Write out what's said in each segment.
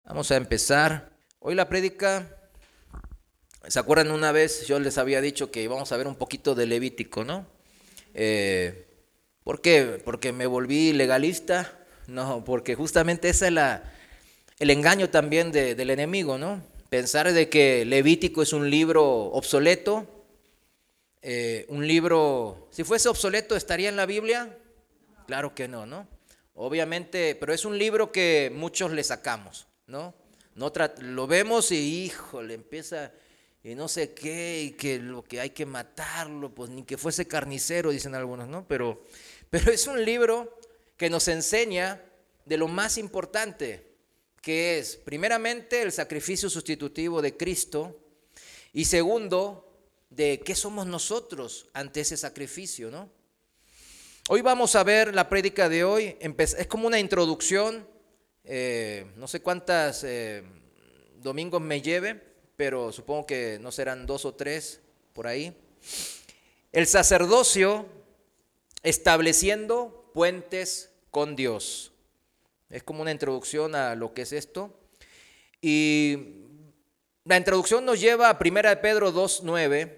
Vamos a empezar. Hoy la prédica, ¿se acuerdan una vez? Yo les había dicho que íbamos a ver un poquito de Levítico, ¿no? ¿Por qué? ¿Porque me volví legalista? No, porque justamente ese es el engaño también del enemigo, ¿no? Pensar de que Levítico es un libro obsoleto, un libro, si fuese obsoleto, ¿estaría en la Biblia? Claro que no, ¿no? Obviamente, pero es un libro que muchos le sacamos, ¿no? Lo vemos y híjole, empieza y no sé qué, y que lo que hay que matarlo, pues ni que fuese carnicero, dicen algunos, ¿no? Pero es un libro que nos enseña de lo más importante, que es, primeramente, el sacrificio sustitutivo de Cristo, y segundo, de qué somos nosotros ante ese sacrificio, ¿no? Hoy vamos a ver la prédica de hoy, es como una introducción, no sé cuántas domingos me lleve, pero supongo que no serán 2 o 3 por ahí. El sacerdocio estableciendo puentes con Dios. Es como una introducción a lo que es esto. Y la introducción nos lleva a 1 Pedro 2:9.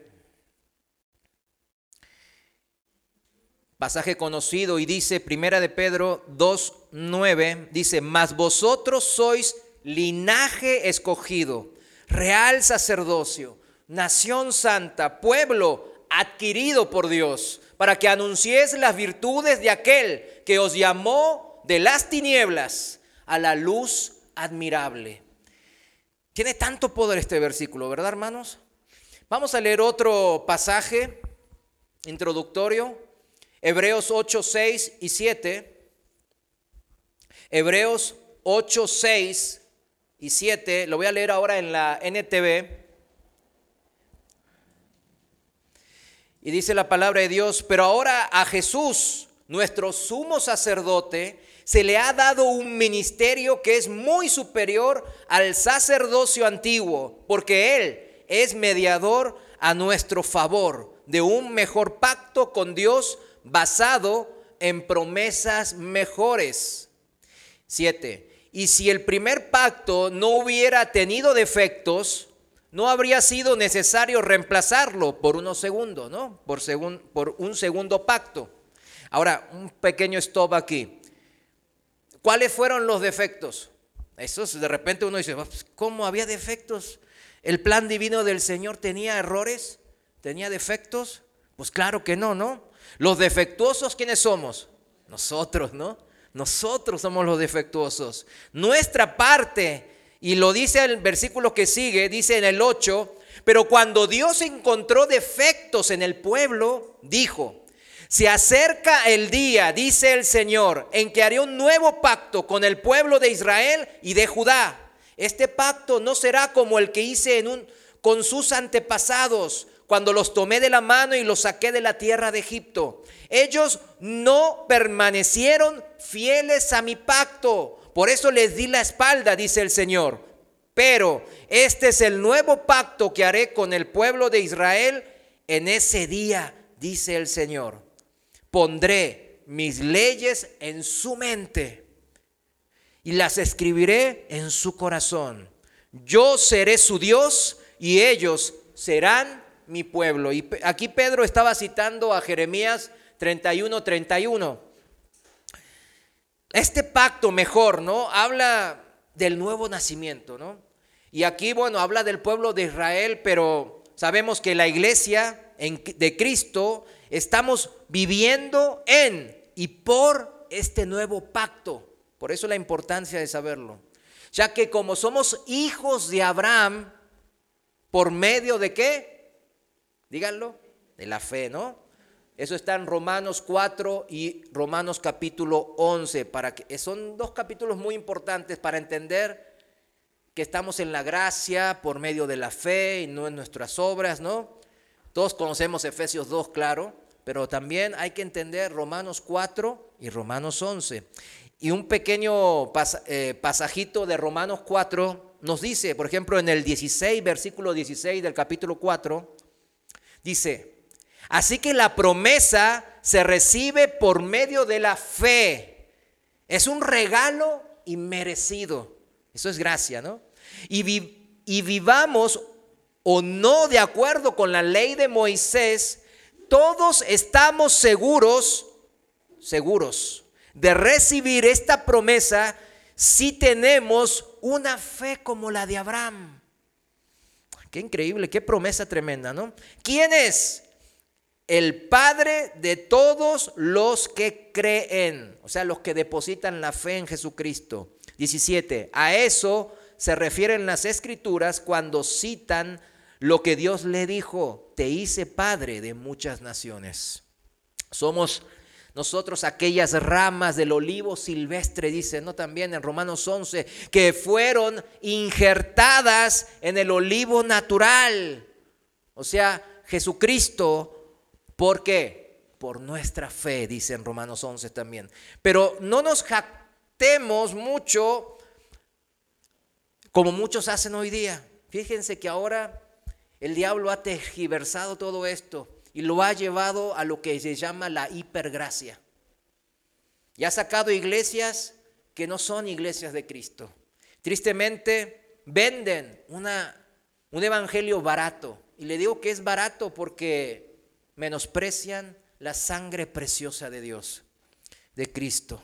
Pasaje conocido, y dice 1 Pedro 2:9, dice: mas vosotros sois linaje escogido, real sacerdocio, nación santa, pueblo adquirido por Dios, para que anunciéis las virtudes de aquel que os llamó de las tinieblas a la luz admirable. Tiene tanto poder este versículo, ¿verdad, hermanos? Vamos a leer otro pasaje introductorio. Hebreos 8, 6 y 7. Hebreos 8, 6 y 7. Lo voy a leer ahora en la NTV. Y dice la palabra de Dios: pero ahora a Jesús, nuestro sumo sacerdote, se le ha dado un ministerio que es muy superior al sacerdocio antiguo, porque Él es mediador a nuestro favor de un mejor pacto con Dios, basado en promesas mejores. 7. Y si el primer pacto no hubiera tenido defectos, no habría sido necesario reemplazarlo por uno segundo, ¿no? Por un segundo pacto. Ahora, un pequeño stop aquí. ¿Cuáles fueron los defectos? Esos, de repente uno dice: ¿cómo había defectos? ¿El plan divino del Señor tenía errores? ¿Tenía defectos? Pues claro que no, ¿no? Los defectuosos, ¿quiénes somos? Nosotros, ¿no? Nosotros somos los defectuosos. Nuestra parte, y lo dice el versículo que sigue, dice en el 8, pero cuando Dios encontró defectos en el pueblo, dijo: se acerca el día, dice el Señor, en que haré un nuevo pacto con el pueblo de Israel y de Judá. Este pacto no será como el que hice con sus antepasados, cuando los tomé de la mano y los saqué de la tierra de Egipto. Ellos no permanecieron fieles a mi pacto, por eso les di la espalda, dice el Señor. Pero este es el nuevo pacto que haré con el pueblo de Israel en ese día, dice el Señor. Pondré mis leyes en su mente y las escribiré en su corazón. Yo seré su Dios y ellos serán mi pueblo. Y aquí Pedro estaba citando a Jeremías 31:31. Este pacto mejor, ¿no? Habla del nuevo nacimiento, ¿no? Y aquí, bueno, habla del pueblo de Israel, pero sabemos que la iglesia de Cristo estamos viviendo en y por este nuevo pacto. Por eso la importancia de saberlo. Ya que como somos hijos de Abraham, ¿por medio de qué? Díganlo, de la fe, ¿no? Eso está en Romanos 4 y Romanos capítulo 11. Son dos capítulos muy importantes para entender que estamos en la gracia por medio de la fe y no en nuestras obras, ¿no? Todos conocemos Efesios 2, claro, pero también hay que entender Romanos 4 y Romanos 11. Y un pequeño pasajito de Romanos 4 nos dice, por ejemplo, en el 16, versículo 16 del capítulo 4, dice: así que la promesa se recibe por medio de la fe. Es un regalo inmerecido. Eso es gracia, ¿no? Y vivamos o no de acuerdo con la ley de Moisés, todos estamos seguros de recibir esta promesa si tenemos una fe como la de Abraham. Qué increíble, qué promesa tremenda, ¿no? ¿Quién es? El Padre de todos los que creen, o sea, los que depositan la fe en Jesucristo. 17. A eso se refieren las Escrituras cuando citan lo que Dios le dijo: te hice padre de muchas naciones. Somos nosotros aquellas ramas del olivo silvestre, dice, ¿no? También en Romanos 11, que fueron injertadas en el olivo natural. O sea, Jesucristo. ¿Por qué? Por nuestra fe, dice en Romanos 11 también. Pero no nos jactemos mucho como muchos hacen hoy día. Fíjense que ahora el diablo ha tergiversado todo esto y lo ha llevado a lo que se llama la hipergracia. Y ha sacado iglesias que no son iglesias de Cristo. Tristemente venden un evangelio barato. Y le digo que es barato porque menosprecian la sangre preciosa de Dios, de Cristo.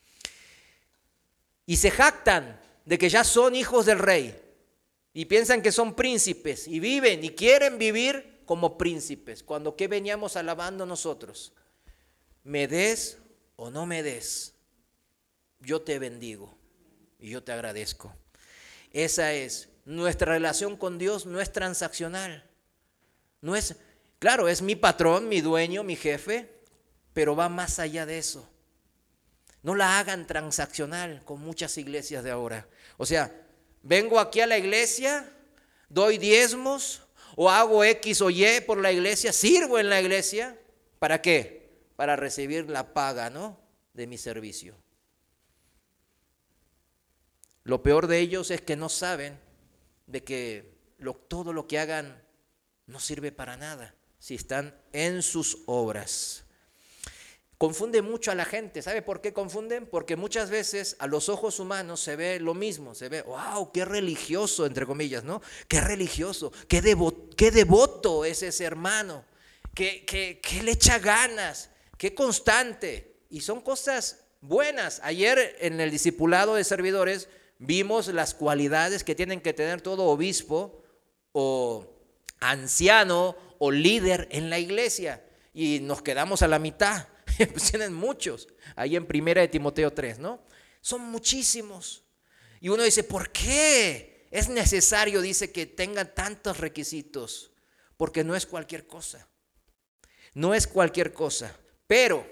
Y se jactan de que ya son hijos del rey. Y piensan que son príncipes. Y viven y quieren vivir como príncipes. Cuando ¿qué veníamos alabando nosotros? Me des o no me des, yo te bendigo y yo te agradezco. Esa es nuestra relación con Dios. No es transaccional. No es... Claro, es mi patrón, mi dueño, mi jefe, pero va más allá de eso. No la hagan transaccional con muchas iglesias de ahora. O sea, vengo aquí a la iglesia, doy diezmos o hago X o Y por la iglesia, sirvo en la iglesia. ¿Para qué? Para recibir la paga, ¿no?, de mi servicio. Lo peor de ellos es que no saben de que todo lo que hagan no sirve para nada si están en sus obras. Confunde mucho a la gente. ¿Sabe por qué confunden? Porque muchas veces a los ojos humanos se ve lo mismo. Se ve, wow, qué religioso, entre comillas, ¿no? Qué religioso, qué devoto es ese hermano, que le echa ganas, qué constante. Y son cosas buenas. Ayer en el discipulado de servidores vimos las cualidades que tienen que tener todo obispo o anciano o líder en la iglesia. Y nos quedamos a la mitad. Pues tienen muchos, ahí en 1 de Timoteo 3, ¿no? Son muchísimos. Y uno dice, ¿por qué es necesario, dice, que tengan tantos requisitos? Porque no es cualquier cosa. No es cualquier cosa. Pero,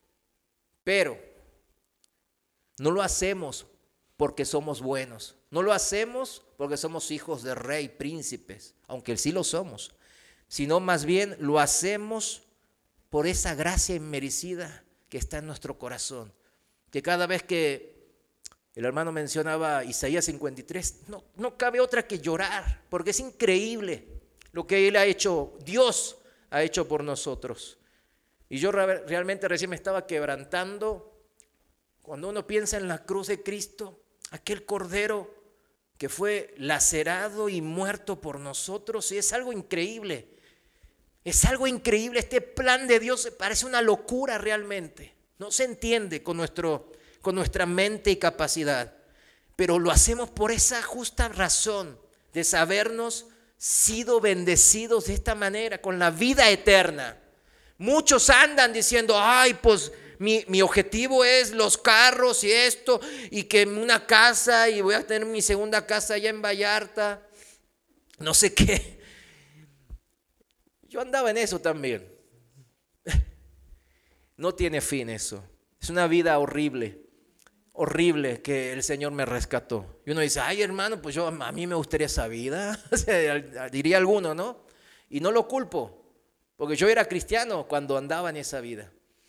no lo hacemos porque somos buenos. No lo hacemos porque somos hijos de rey, príncipes, aunque sí lo somos. Sino más bien lo hacemos por esa gracia inmerecida que está en nuestro corazón. Que cada vez que el hermano mencionaba Isaías 53, no cabe otra que llorar, porque es increíble lo que Él ha hecho, Dios ha hecho por nosotros. Y yo realmente recién me estaba quebrantando cuando uno piensa en la cruz de Cristo, aquel cordero que fue lacerado y muerto por nosotros, y es algo increíble. Es algo increíble, este plan de Dios parece una locura realmente. No se entiende con nuestra mente y capacidad, pero lo hacemos por esa justa razón de sabernos sido bendecidos de esta manera, con la vida eterna. Muchos andan diciendo, ay, pues mi objetivo es los carros y esto, y que una casa, y voy a tener mi segunda casa allá en Vallarta, no sé qué. Yo andaba en eso también. No tiene fin eso. Es una vida horrible, horrible que el Señor me rescató. Y uno dice, ay hermano, pues a mí me gustaría esa vida. O sea, diría alguno, ¿no? Y no lo culpo, porque yo era cristiano cuando andaba en esa vida.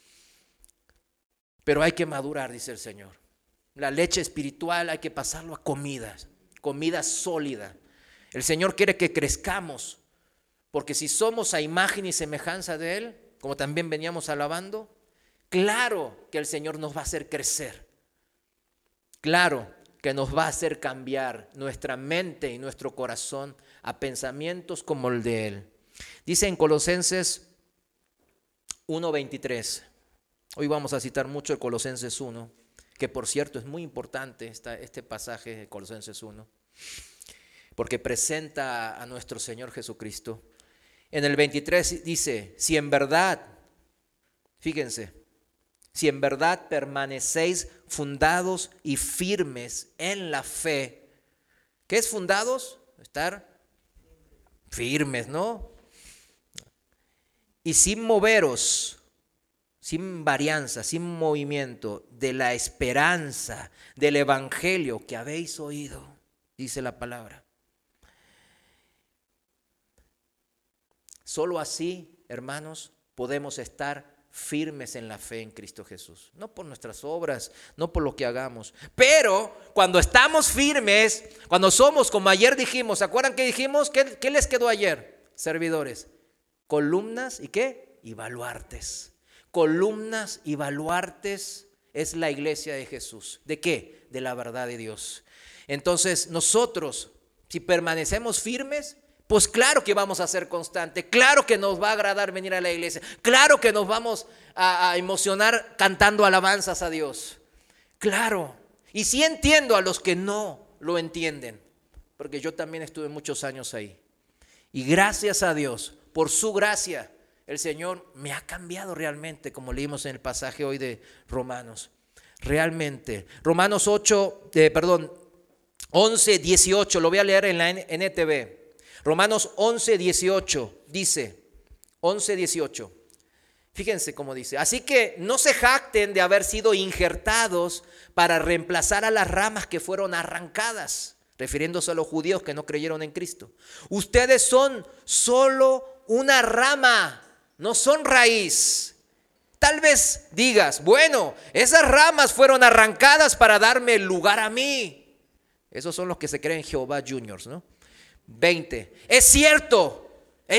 Pero hay que madurar, dice el Señor. La leche espiritual hay que pasarlo a comida sólida. El Señor quiere que crezcamos. Porque si somos a imagen y semejanza de Él, como también veníamos alabando, claro que el Señor nos va a hacer crecer. Claro que nos va a hacer cambiar nuestra mente y nuestro corazón a pensamientos como el de Él. Dice en Colosenses 1:23. Hoy vamos a citar mucho el Colosenses 1, que por cierto es muy importante este pasaje de Colosenses 1, porque presenta a nuestro Señor Jesucristo. En el 23 dice, si en verdad, fíjense, si en verdad permanecéis fundados y firmes en la fe. ¿Qué es fundados? Estar firmes, ¿no? Y sin moveros, sin varianza, sin movimiento, de la esperanza del evangelio que habéis oído, dice la palabra. Solo así, hermanos, podemos estar firmes en la fe en Cristo Jesús. No por nuestras obras, no por lo que hagamos. Pero cuando estamos firmes, cuando somos, como ayer dijimos, ¿se acuerdan que dijimos? ¿Qué les quedó ayer, servidores? Columnas y ¿qué? Y baluartes. Columnas y baluartes es la iglesia de Jesús. ¿De qué? De la verdad de Dios. Entonces nosotros, si permanecemos firmes, pues claro que vamos a ser constantes, claro que nos va a agradar venir a la iglesia, claro que nos vamos a emocionar cantando alabanzas a Dios, claro. Y sí entiendo a los que no lo entienden, porque yo también estuve muchos años ahí. Y gracias a Dios, por su gracia, el Señor me ha cambiado realmente, como leímos en el pasaje hoy de Romanos. Realmente, Romanos 11, 18, lo voy a leer en la NTV. Romanos 11, 18 dice, 11, 18, fíjense cómo dice, así que no se jacten de haber sido injertados para reemplazar a las ramas que fueron arrancadas, refiriéndose a los judíos que no creyeron en Cristo. Ustedes son solo una rama, no son raíz. Tal vez digas, bueno, esas ramas fueron arrancadas para darme el lugar a mí. Esos son los que se creen Jehová Juniors, ¿no? 20. Es cierto,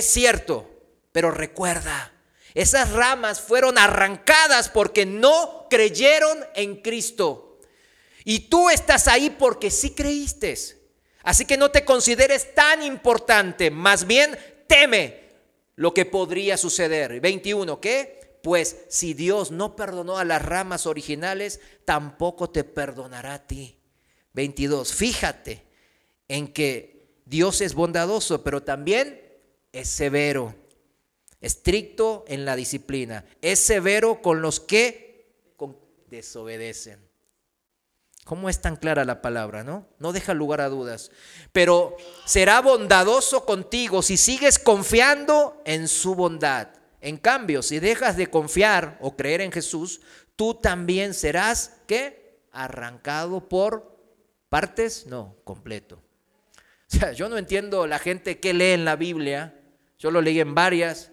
pero recuerda, esas ramas fueron arrancadas porque no creyeron en Cristo. Y tú estás ahí porque sí creíste. Así que no te consideres tan importante, más bien teme lo que podría suceder. 21, ¿qué? Pues si Dios no perdonó a las ramas originales, tampoco te perdonará a ti. 22, fíjate en que Dios es bondadoso, pero también es severo, estricto en la disciplina. Es severo con los que desobedecen. ¿Cómo es tan clara la palabra, no? No deja lugar a dudas. Pero será bondadoso contigo si sigues confiando en su bondad. En cambio, si dejas de confiar o creer en Jesús, tú también serás, ¿qué? Arrancado por partes, no, completo. O sea, yo no entiendo la gente que lee en la Biblia, yo lo leí en varias,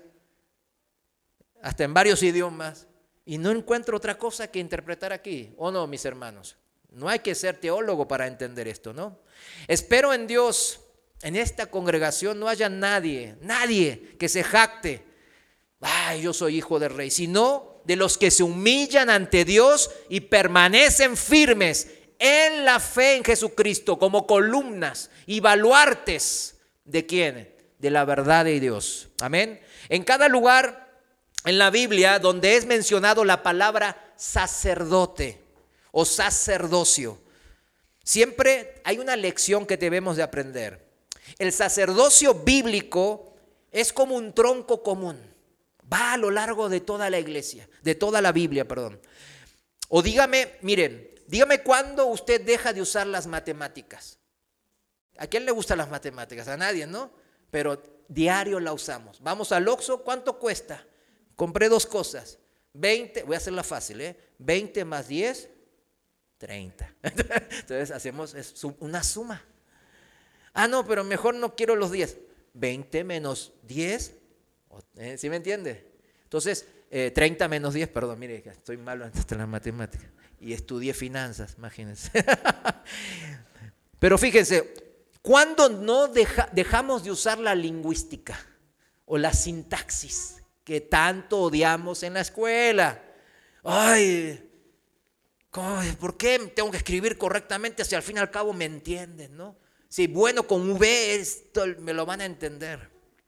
hasta en varios idiomas, y no encuentro otra cosa que interpretar aquí, ¿o no, mis hermanos? No hay que ser teólogo para entender esto, ¿no? Espero en Dios, en esta congregación no haya nadie que se jacte, ay, yo soy hijo del rey, sino de los que se humillan ante Dios y permanecen firmes en la fe en Jesucristo como columnas y baluartes. ¿De quién? De la verdad de Dios. Amén. En cada lugar en la Biblia donde es mencionado la palabra sacerdote o sacerdocio, siempre hay una lección que debemos de aprender. El sacerdocio bíblico es como un tronco común. Va a lo largo de toda la iglesia, de toda la Biblia, perdón. O dígame cuándo usted deja de usar las matemáticas. ¿A quién le gustan las matemáticas? A nadie, ¿no? Pero diario la usamos. Vamos al Oxxo, ¿cuánto cuesta? Compré 2 cosas. 20, voy a hacerla fácil, 20 más 10, 30. Entonces hacemos una suma. Ah, no, pero mejor no quiero los 10. 20 menos 10, ¿sí me entiende? Entonces, 30 menos 10, perdón, mire, estoy malo en las matemáticas. Y estudié finanzas, imagínense. Pero fíjense, ¿cuándo no dejamos de usar la lingüística o la sintaxis que tanto odiamos en la escuela? Ay, ¿Por qué tengo que escribir correctamente si al fin y al cabo me entienden, no? Si bueno con V esto me lo van a entender.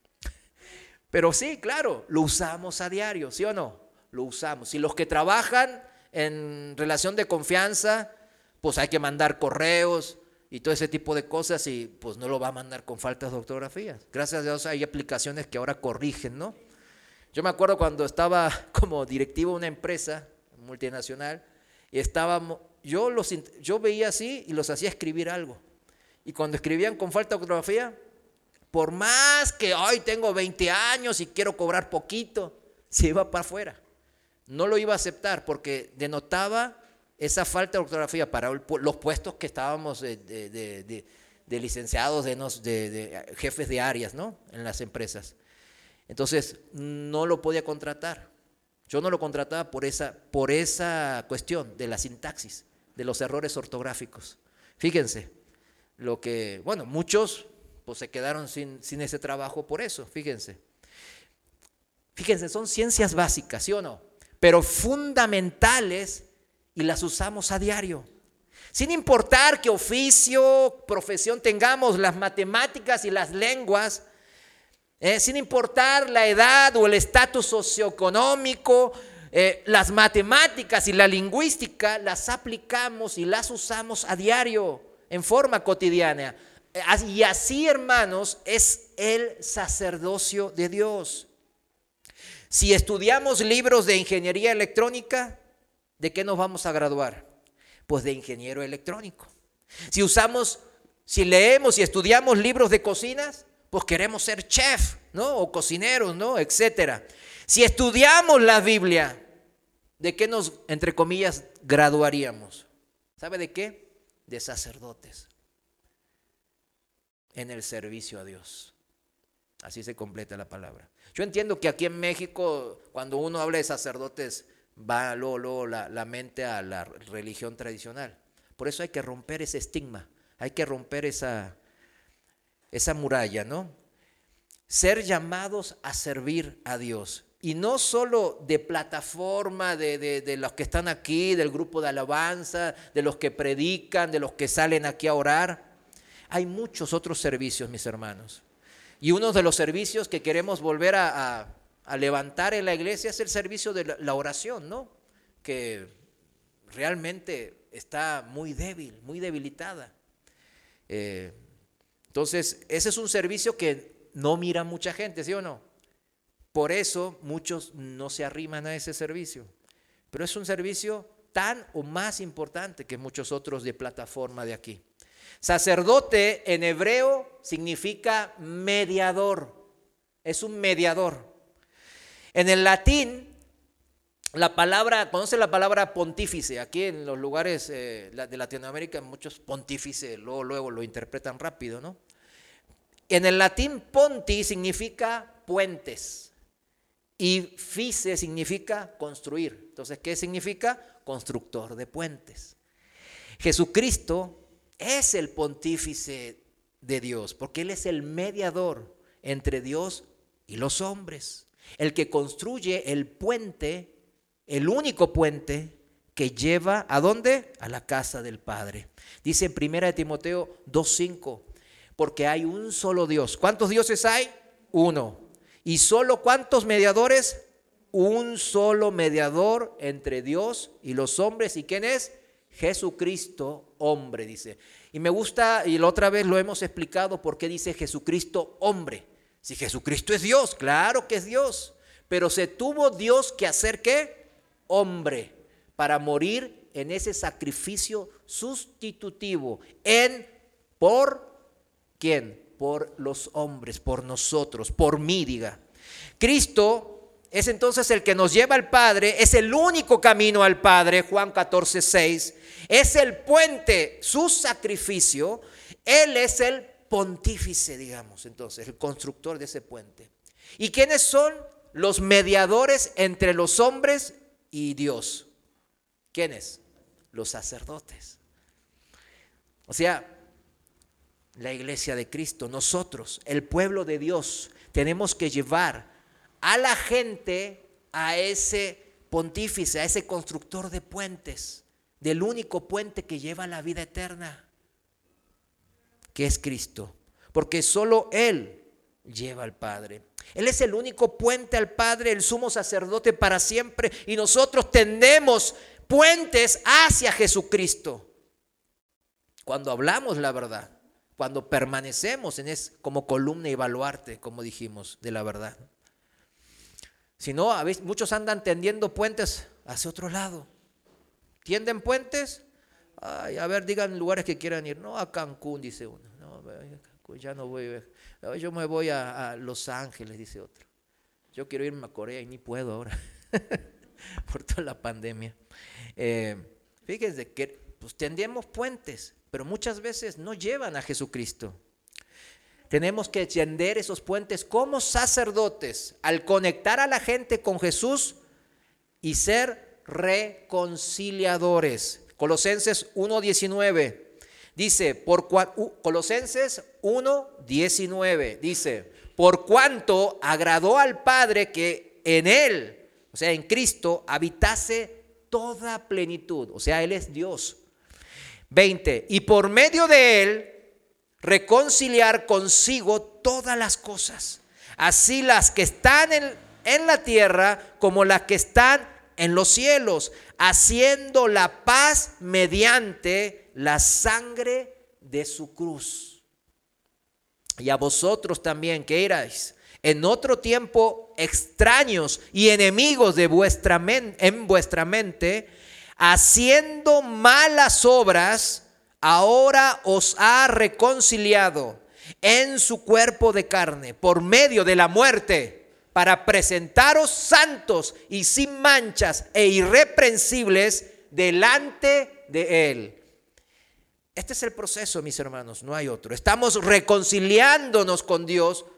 Pero sí, claro, lo usamos a diario, ¿sí o no? Lo usamos. Si los que trabajan en relación de confianza, pues hay que mandar correos y todo ese tipo de cosas y pues no lo va a mandar con faltas de ortografía. Gracias a Dios hay aplicaciones que ahora corrigen, ¿no? Yo me acuerdo cuando estaba como directivo de una empresa multinacional y yo veía así y los hacía escribir algo. Y cuando escribían con falta de ortografía, por más que hoy tengo 20 años y quiero cobrar poquito, se iba para afuera. No lo iba a aceptar porque denotaba esa falta de ortografía para los puestos que estábamos de licenciados, de jefes de áreas, ¿no? En las empresas. Entonces, no lo podía contratar. Yo no lo contrataba por esa cuestión de la sintaxis, de los errores ortográficos. Fíjense, muchos pues se quedaron sin ese trabajo por eso, fíjense. Fíjense, son ciencias básicas, ¿sí o no? Pero fundamentales y las usamos a diario. Sin importar qué oficio, profesión tengamos, las matemáticas y las lenguas, sin importar la edad o el estatus socioeconómico, las matemáticas y la lingüística las aplicamos y las usamos a diario, en forma cotidiana. Y así, hermanos, es el sacerdocio de Dios. Si estudiamos libros de ingeniería electrónica, ¿de qué nos vamos a graduar? Pues de ingeniero electrónico. Si leemos y estudiamos libros de cocinas, pues queremos ser chef, ¿no? O cocineros, ¿no? Etcétera. Si estudiamos la Biblia, ¿de qué nos, entre comillas, graduaríamos? ¿Sabe de qué? De sacerdotes. En el servicio a Dios. Así se completa la palabra. Yo entiendo que aquí en México, cuando uno habla de sacerdotes, va luego la mente a la religión tradicional. Por eso hay que romper ese estigma, hay que romper esa muralla, ¿no? Ser llamados a servir a Dios. Y no solo de plataforma de los que están aquí, del grupo de alabanza, de los que predican, de los que salen aquí a orar. Hay muchos otros servicios, mis hermanos. Y uno de los servicios que queremos volver a levantar en la iglesia es el servicio de la oración, ¿no? Que realmente está muy débil, muy debilitada. Entonces, ese es un servicio que no mira mucha gente, ¿sí o no? Por eso muchos no se arriman a ese servicio. Pero es un servicio tan o más importante que muchos otros de plataforma de aquí. Sacerdote en hebreo significa mediador, es un mediador. En el latín, ¿conoce la palabra pontífice? Aquí en los lugares de Latinoamérica muchos pontífice, luego lo interpretan rápido, ¿no? En el latín ponti significa puentes y fice significa construir. Entonces, ¿qué significa? Constructor de puentes. Jesucristo es el pontífice de Dios, porque Él es el mediador entre Dios y los hombres, el que construye el puente, el único puente que lleva ¿a dónde? A la casa del Padre. Dice en 1 Timoteo 2:5, porque hay un solo Dios. ¿Cuántos dioses hay? Uno. ¿Y solo cuántos mediadores? Un solo mediador entre Dios y los hombres. ¿Y quién es? Jesucristo, hombre, dice. Y me gusta, y la otra vez lo hemos explicado, por qué dice Jesucristo, hombre. Si Jesucristo es Dios, claro que es Dios. Pero se tuvo Dios que hacer, ¿qué? Hombre, para morir en ese sacrificio sustitutivo. ¿Por quién? Por los hombres, por nosotros, por mí, diga. Cristo es entonces el que nos lleva al Padre, es el único camino al Padre, Juan 14:6. Es el puente, su sacrificio. Él es el pontífice, digamos, entonces, el constructor de ese puente. ¿Y quiénes son los mediadores entre los hombres y Dios? ¿Quiénes? Los sacerdotes. O sea, la iglesia de Cristo, nosotros, el pueblo de Dios, tenemos que llevar a la gente a ese pontífice, a ese constructor de puentes del único puente que lleva a la vida eterna, que es Cristo, porque solo Él lleva al Padre. Él es el único puente al Padre, el sumo sacerdote para siempre, y nosotros tendemos puentes hacia Jesucristo. Cuando hablamos la verdad, cuando permanecemos como columna y baluarte, como dijimos, de la verdad. Si no, a veces muchos andan tendiendo puentes hacia otro lado. ¿Tienden puentes? Ay, a ver, digan lugares que quieran ir. No, a Cancún, dice uno. No, ya no voy. Yo me voy a Los Ángeles, dice otro. Yo quiero irme a Corea y ni puedo ahora. Por toda la pandemia. Fíjense que pues, tendemos puentes, pero muchas veces no llevan a Jesucristo. Tenemos que tender esos puentes como sacerdotes al conectar a la gente con Jesús y ser reconciliadores. Colosenses 1:19 dice, Colosenses 1:19 dice, por cuanto agradó al Padre que en Él, o sea, en Cristo, habitase toda plenitud, o sea, Él es Dios. 20, y por medio de Él, reconciliar consigo todas las cosas, así las que están en la tierra como las que están en los cielos, haciendo la paz mediante la sangre de su cruz. Y a vosotros también, que erais en otro tiempo extraños y enemigos en vuestra mente, haciendo malas obras, ahora os ha reconciliado en su cuerpo de carne por medio de la muerte, para presentaros santos y sin manchas e irreprensibles delante de Él. Este es el proceso, mis hermanos, no hay otro. Estamos reconciliándonos con Dios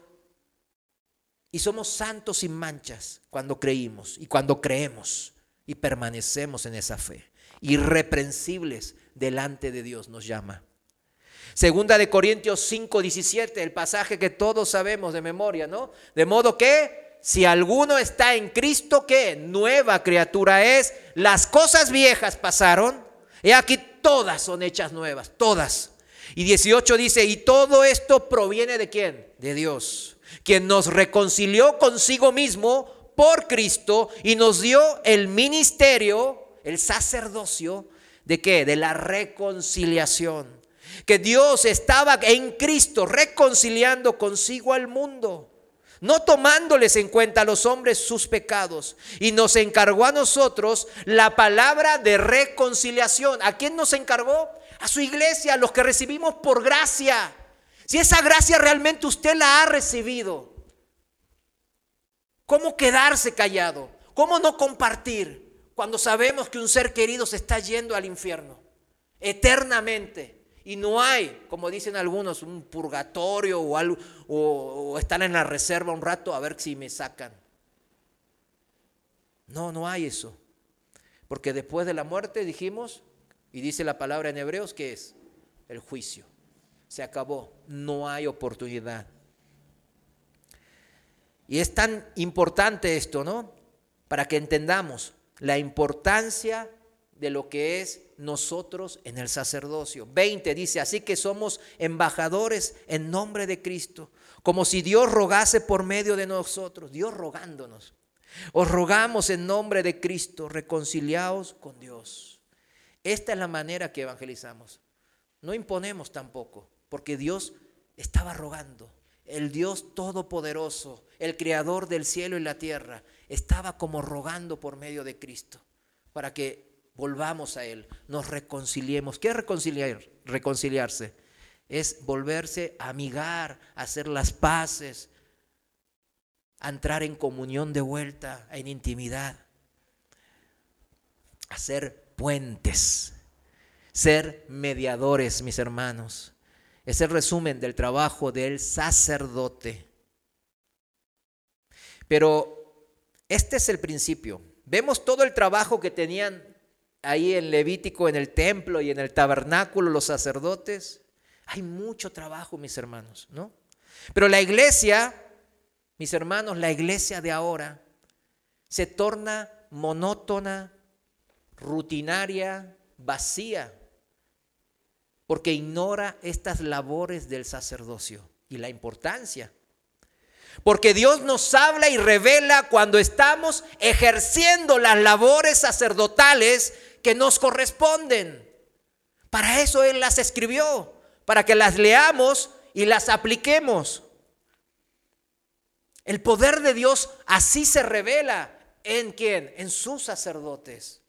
y somos santos sin manchas cuando creímos y cuando creemos y permanecemos en esa fe. Irreprensibles delante de Dios nos llama. Segunda de Corintios 5:17, el pasaje que todos sabemos de memoria, ¿no? De modo que si alguno está en Cristo, ¿qué? Nueva criatura es. Las cosas viejas pasaron y aquí todas son hechas nuevas, todas. Y 18 dice, y todo esto proviene ¿de quién? De Dios, quien nos reconcilió consigo mismo por Cristo y nos dio el ministerio, el sacerdocio, ¿de qué? De la reconciliación. Que Dios estaba en Cristo reconciliando consigo al mundo, no tomándoles en cuenta a los hombres sus pecados, y nos encargó a nosotros la palabra de reconciliación. ¿A quién nos encargó? A su iglesia, a los que recibimos por gracia. Si esa gracia realmente usted la ha recibido, ¿cómo quedarse callado? ¿Cómo no compartir cuando sabemos que un ser querido se está yendo al infierno eternamente? Y no hay, como dicen algunos, un purgatorio o algo, o estar en la reserva un rato a ver si me sacan. No hay eso. Porque después de la muerte dijimos, y dice la palabra en Hebreos, ¿qué es? El juicio. Se acabó, no hay oportunidad. Y es tan importante esto, ¿no? Para que entendamos la importancia de lo que es nosotros en el sacerdocio. 20 dice, así que somos embajadores en nombre de Cristo, como si Dios rogase por medio de nosotros, Dios rogándonos. Os rogamos en nombre de Cristo, reconciliaos con Dios. Esta es la manera que evangelizamos. No imponemos tampoco, porque Dios estaba rogando. El Dios todopoderoso, el creador del cielo y la tierra, estaba como rogando por medio de Cristo, para que volvamos a Él, nos reconciliemos. ¿Qué es reconciliarse? Es volverse a amigar, a hacer las paces, a entrar en comunión de vuelta, en intimidad, a ser puentes, ser mediadores, mis hermanos. Es el resumen del trabajo del sacerdote. Pero este es el principio. Vemos todo el trabajo que tenían ahí en Levítico, en el templo y en el tabernáculo los sacerdotes. Hay mucho trabajo, mis hermanos, ¿no? Pero la iglesia, mis hermanos, la iglesia de ahora se torna monótona, rutinaria, vacía, porque ignora estas labores del sacerdocio y la importancia. Porque Dios nos habla y revela cuando estamos ejerciendo las labores sacerdotales que nos corresponden. Para eso Él las escribió, para que las leamos y las apliquemos. El poder de Dios así se revela. ¿En quién? En sus sacerdotes.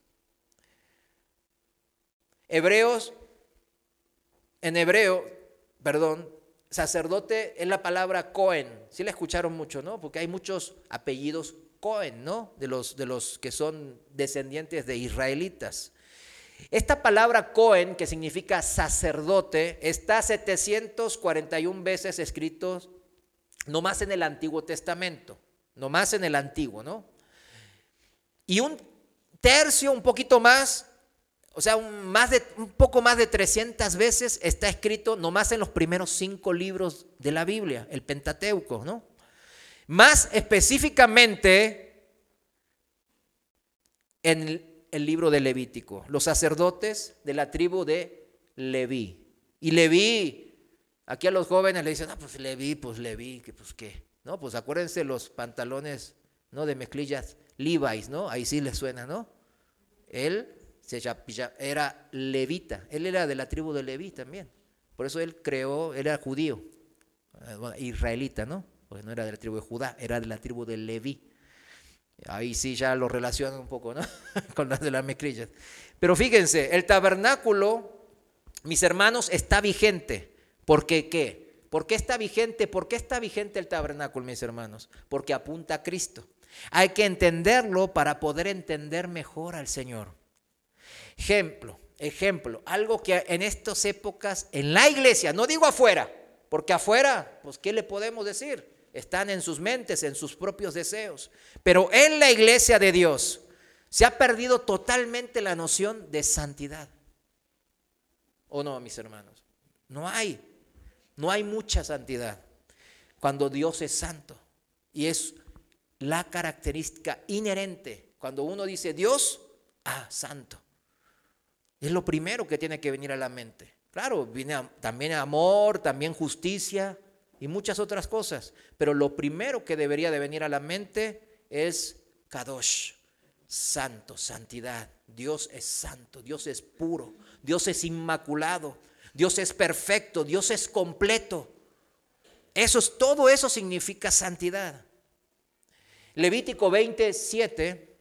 Sacerdote es la palabra Cohen. Sí la escucharon mucho, ¿no? Porque hay muchos apellidos Cohen, ¿no? De los que son descendientes de israelitas. Esta palabra Cohen, que significa sacerdote, está 741 veces escrito nomás en el Antiguo Testamento, nomás en el Antiguo, ¿no? Y un tercio, un poquito más, o sea, un poco más de 300 veces está escrito nomás en los primeros 5 libros de la Biblia, el Pentateuco, ¿no? Más específicamente en el libro de Levítico, los sacerdotes de la tribu de Leví. Y Leví, aquí a los jóvenes le dicen, pues Leví, que pues qué, ¿no? Pues acuérdense los pantalones, ¿no? De mezclillas Levi's, ¿no? Ahí sí les suena, ¿no? Él era levita, él era de la tribu de Leví también. Por eso él era judío, israelita, ¿no? Porque no era de la tribu de Judá, era de la tribu de Leví. Ahí sí ya lo relacionan un poco, ¿no? Con las de las mezclillas. Pero fíjense, el tabernáculo, mis hermanos, está vigente. ¿Por qué qué? ¿Por qué está vigente? ¿Por qué está vigente el tabernáculo, mis hermanos? Porque apunta a Cristo. Hay que entenderlo para poder entender mejor al Señor. Ejemplo, algo que en estas épocas, en la iglesia, no digo afuera, porque afuera, pues ¿qué le podemos decir? Están en sus mentes, en sus propios deseos. Pero en la iglesia de Dios se ha perdido totalmente la noción de santidad. ¿O no, mis hermanos? No hay mucha santidad cuando Dios es santo. Y es la característica inherente. Cuando uno dice Dios, santo. Es lo primero que tiene que venir a la mente. Claro, viene también amor, también justicia y muchas otras cosas. Pero lo primero que debería de venir a la mente es Kadosh, santo, santidad. Dios es santo, Dios es puro, Dios es inmaculado, Dios es perfecto, Dios es completo. Todo eso significa santidad. Levítico 27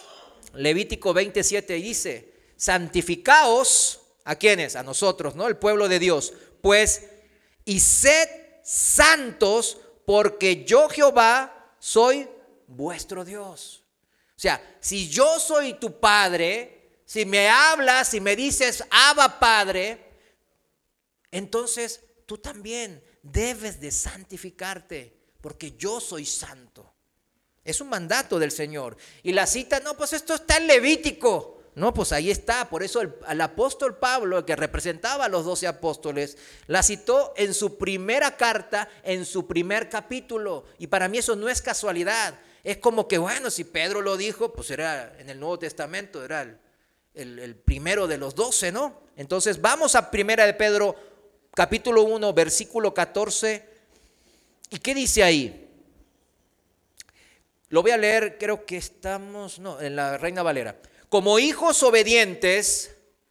dice, santificaos, ¿a quiénes? A nosotros, ¿no? El pueblo de Dios. Pues, y sed santos, porque yo Jehová soy vuestro Dios. O sea, si yo soy tu padre, si me hablas, si me dices, Abba Padre, entonces tú también debes de santificarte, porque yo soy santo. Es un mandato del Señor. Y la cita, no, pues esto está en Levítico. No, pues ahí está. Por eso el apóstol Pablo, el que representaba a los 12 apóstoles, la citó en su primera carta, en su primer capítulo. Y para mí eso no es casualidad. Es como que, bueno, si Pedro lo dijo, pues era en el Nuevo Testamento, era el primero de los 12, ¿no? Entonces vamos a primera de Pedro, capítulo 1, versículo 14. ¿Y qué dice ahí? Lo voy a leer, creo que estamos, en la Reina Valera. Como hijos obedientes,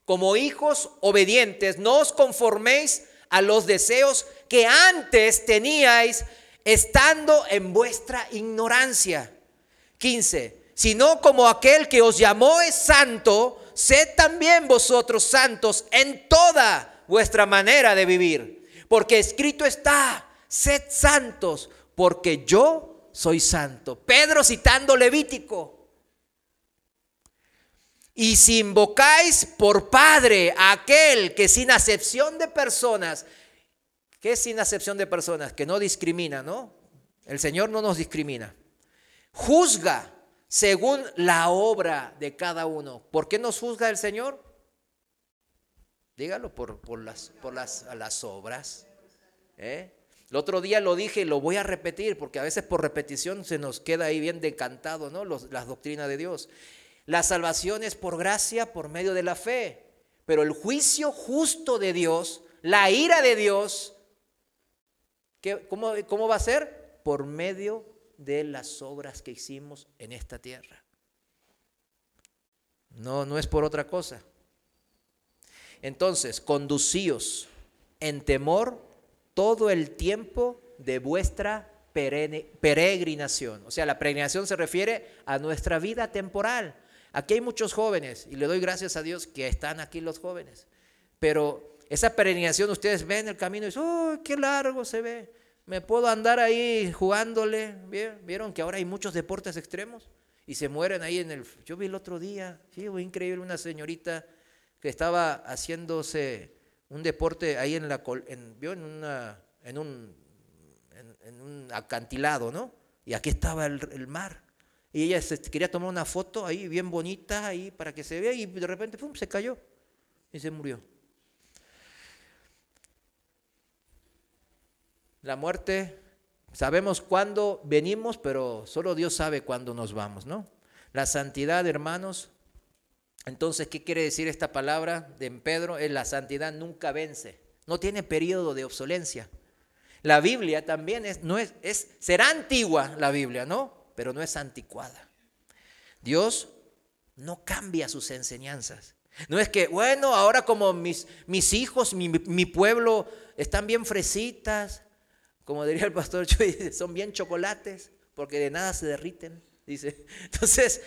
no os conforméis a los deseos que antes teníais estando en vuestra ignorancia. 15. Sino como aquel que os llamó es santo, sed también vosotros santos en toda vuestra manera de vivir. Porque escrito está, sed santos, porque yo soy santo. Pedro citando Levítico. Y si invocáis por Padre a aquel que sin acepción de personas, ¿qué es sin acepción de personas? Que no discrimina, ¿no? El Señor no nos discrimina. Juzga según la obra de cada uno. ¿Por qué nos juzga el Señor? Dígalo, por las obras. El otro día lo dije y lo voy a repetir, porque a veces por repetición se nos queda ahí bien decantado, ¿no? Las doctrinas de Dios. La salvación es por gracia, por medio de la fe. Pero el juicio justo de Dios, la ira de Dios, ¿cómo va a ser? Por medio de las obras que hicimos en esta tierra. No es por otra cosa. Entonces, conducíos en temor todo el tiempo de vuestra peregrinación. O sea, la peregrinación se refiere a nuestra vida temporal. Aquí hay muchos jóvenes y le doy gracias a Dios que están aquí los jóvenes. Pero esa peregrinación, ustedes ven el camino y dicen, ¡oh, qué largo se ve! Me puedo andar ahí jugándole. ¿Vieron que ahora hay muchos deportes extremos? Y se mueren ahí en el... Yo vi el otro día, sí, fue increíble, una señorita que estaba haciéndose un deporte ahí en un acantilado, ¿no? Y aquí estaba el mar. Y ella quería tomar una foto ahí bien bonita, ahí para que se vea, y de repente ¡pum!, se cayó y se murió. La muerte, sabemos cuándo venimos, pero solo Dios sabe cuándo nos vamos, ¿no? La santidad, hermanos, entonces, ¿qué quiere decir esta palabra de Pedro? La santidad nunca vence, no tiene periodo de obsolencia. La Biblia también será antigua la Biblia, ¿no? Pero no es anticuada. Dios no cambia sus enseñanzas. No es que, bueno, ahora como mis hijos, mi pueblo están bien fresitas, como diría el pastor Chuy, son bien chocolates, porque de nada se derriten, dice. Entonces,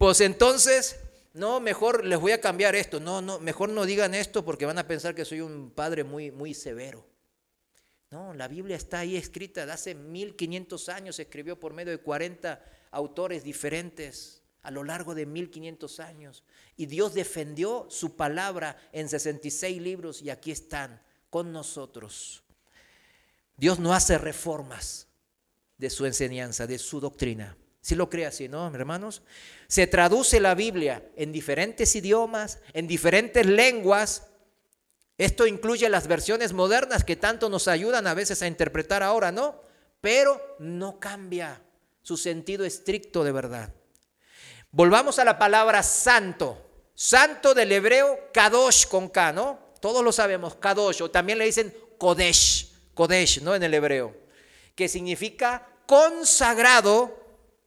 no, mejor les voy a cambiar esto. No, mejor no digan esto porque van a pensar que soy un padre muy, muy severo. No, la Biblia está ahí escrita de hace 1500 años, se escribió por medio de 40 autores diferentes a lo largo de 1500 años. Y Dios defendió su palabra en 66 libros y aquí están con nosotros. Dios no hace reformas de su enseñanza, de su doctrina. Si lo cree así, ¿no, hermanos? Se traduce la Biblia en diferentes idiomas, en diferentes lenguas. Esto incluye las versiones modernas que tanto nos ayudan a veces a interpretar ahora, ¿no? Pero no cambia su sentido estricto de verdad. Volvamos a la palabra santo. Santo del hebreo, kadosh con K, ¿no? Todos lo sabemos, kadosh, o también le dicen kodesh, ¿no? En el hebreo, que significa consagrado,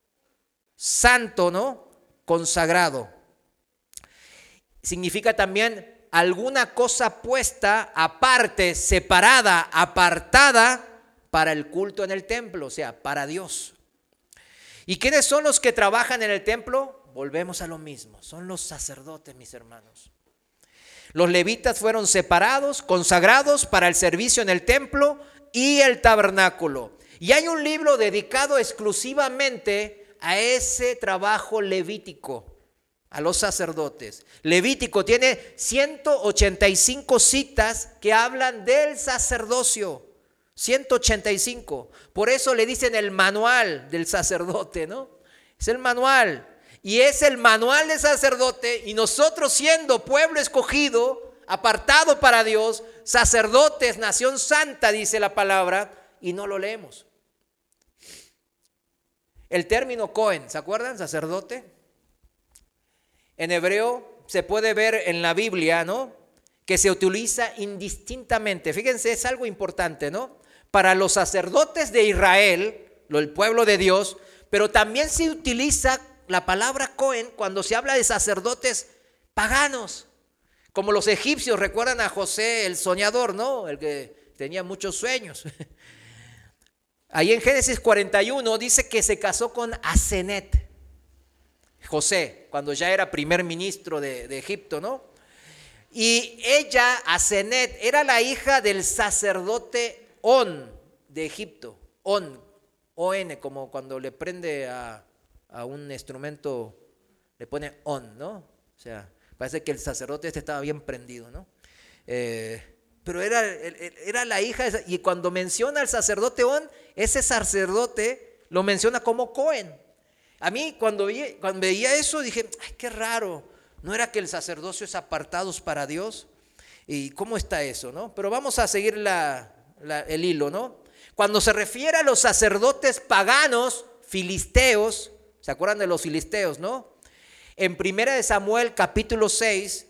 santo, ¿no? Consagrado. Significa también alguna cosa puesta aparte, separada, apartada para el culto en el templo, o sea, para Dios. ¿Y quiénes son los que trabajan en el templo? Volvemos a lo mismo, son los sacerdotes, mis hermanos. Los levitas fueron separados, consagrados para el servicio en el templo y el tabernáculo. Y hay un libro dedicado exclusivamente a ese trabajo levítico, a los sacerdotes. Levítico tiene 185 citas que hablan del sacerdocio. 185. Por eso le dicen el manual del sacerdote, ¿no? Es el manual. Y es el manual del sacerdote, y nosotros siendo pueblo escogido, apartado para Dios, sacerdotes, nación santa, dice la palabra, y no lo leemos. El término Cohen, ¿se acuerdan? Sacerdote. En hebreo se puede ver en la Biblia, ¿no? Que se utiliza indistintamente. Fíjense, es algo importante, ¿no? Para los sacerdotes de Israel, el pueblo de Dios, pero también se utiliza la palabra Cohen cuando se habla de sacerdotes paganos, como los egipcios. Recuerdan a José el soñador, ¿no? El que tenía muchos sueños. Ahí en Génesis 41 dice que se casó con Asenet, José, cuando ya era primer ministro de Egipto, ¿no? Y ella, Asenet, era la hija del sacerdote On de Egipto. O-N, como cuando le prende a un instrumento, le pone on, ¿no? O sea, parece que el sacerdote estaba bien prendido, ¿no? Pero era la hija, y cuando menciona al sacerdote On, ese sacerdote lo menciona como Cohen. A mí cuando veía eso dije, ay, qué raro, ¿no era que el sacerdocio es apartados para Dios? ¿Y cómo está eso, no? Pero vamos a seguir el hilo, ¿no? Cuando se refiere a los sacerdotes paganos, filisteos, ¿se acuerdan de los filisteos, no? En 1 Samuel capítulo 6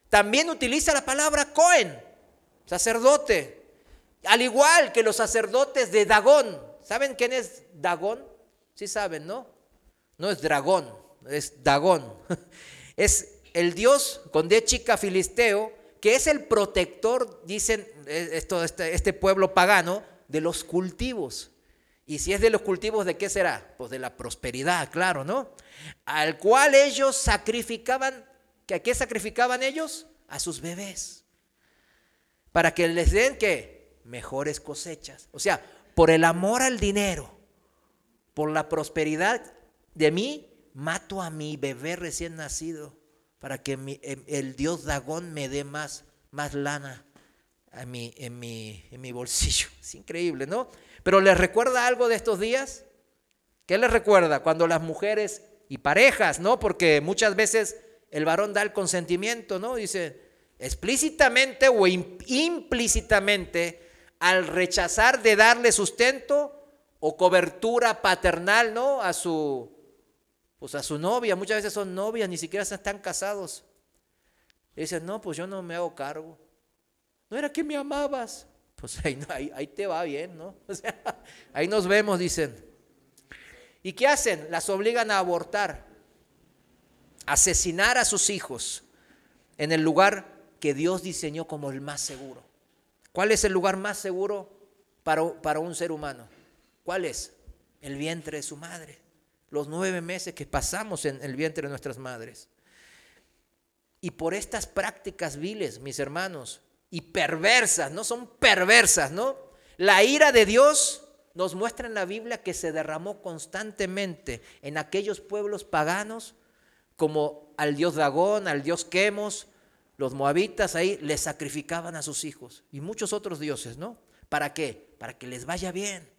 también utiliza la palabra Cohen, sacerdote, al igual que los sacerdotes de Dagón. ¿Saben quién es Dagón? Sí saben, ¿no? No es dragón, es Dagón. Es el dios con D chica filisteo, que es el protector, dicen este pueblo pagano, de los cultivos. Y si es de los cultivos, ¿de qué será? Pues de la prosperidad, claro, ¿no? Al cual ellos sacrificaban. ¿A qué sacrificaban ellos? A sus bebés. Para que les den, ¿qué? Mejores cosechas. O sea, por el amor al dinero, por la prosperidad de mí, mato a mi bebé recién nacido para que el dios Dagón me dé más lana en mi bolsillo. Es increíble, ¿no? Pero ¿les recuerda algo de estos días? ¿Qué les recuerda? Cuando las mujeres y parejas, ¿no? Porque muchas veces el varón da el consentimiento, ¿no? Dice, explícitamente o implícitamente, al rechazar de darle sustento o cobertura paternal, ¿no? A su novia. Muchas veces son novias, ni siquiera están casados. Y dicen, no, pues yo no me hago cargo. No era que me amabas. Pues ahí te va bien, ¿no? O sea, ahí nos vemos, dicen. ¿Y qué hacen? Las obligan a abortar, asesinar a sus hijos en el lugar que Dios diseñó como el más seguro. ¿Cuál es el lugar más seguro para un ser humano? ¿Cuál es? El vientre de su madre. Los 9 meses que pasamos en el vientre de nuestras madres. Y por estas prácticas viles, mis hermanos, y perversas, ¿no? Son perversas, ¿no? La ira de Dios nos muestra en la Biblia que se derramó constantemente en aquellos pueblos paganos, como al dios Dagón, al dios Quemos. Los moabitas ahí les sacrificaban a sus hijos y muchos otros dioses, ¿no? ¿Para qué? Para que les vaya bien.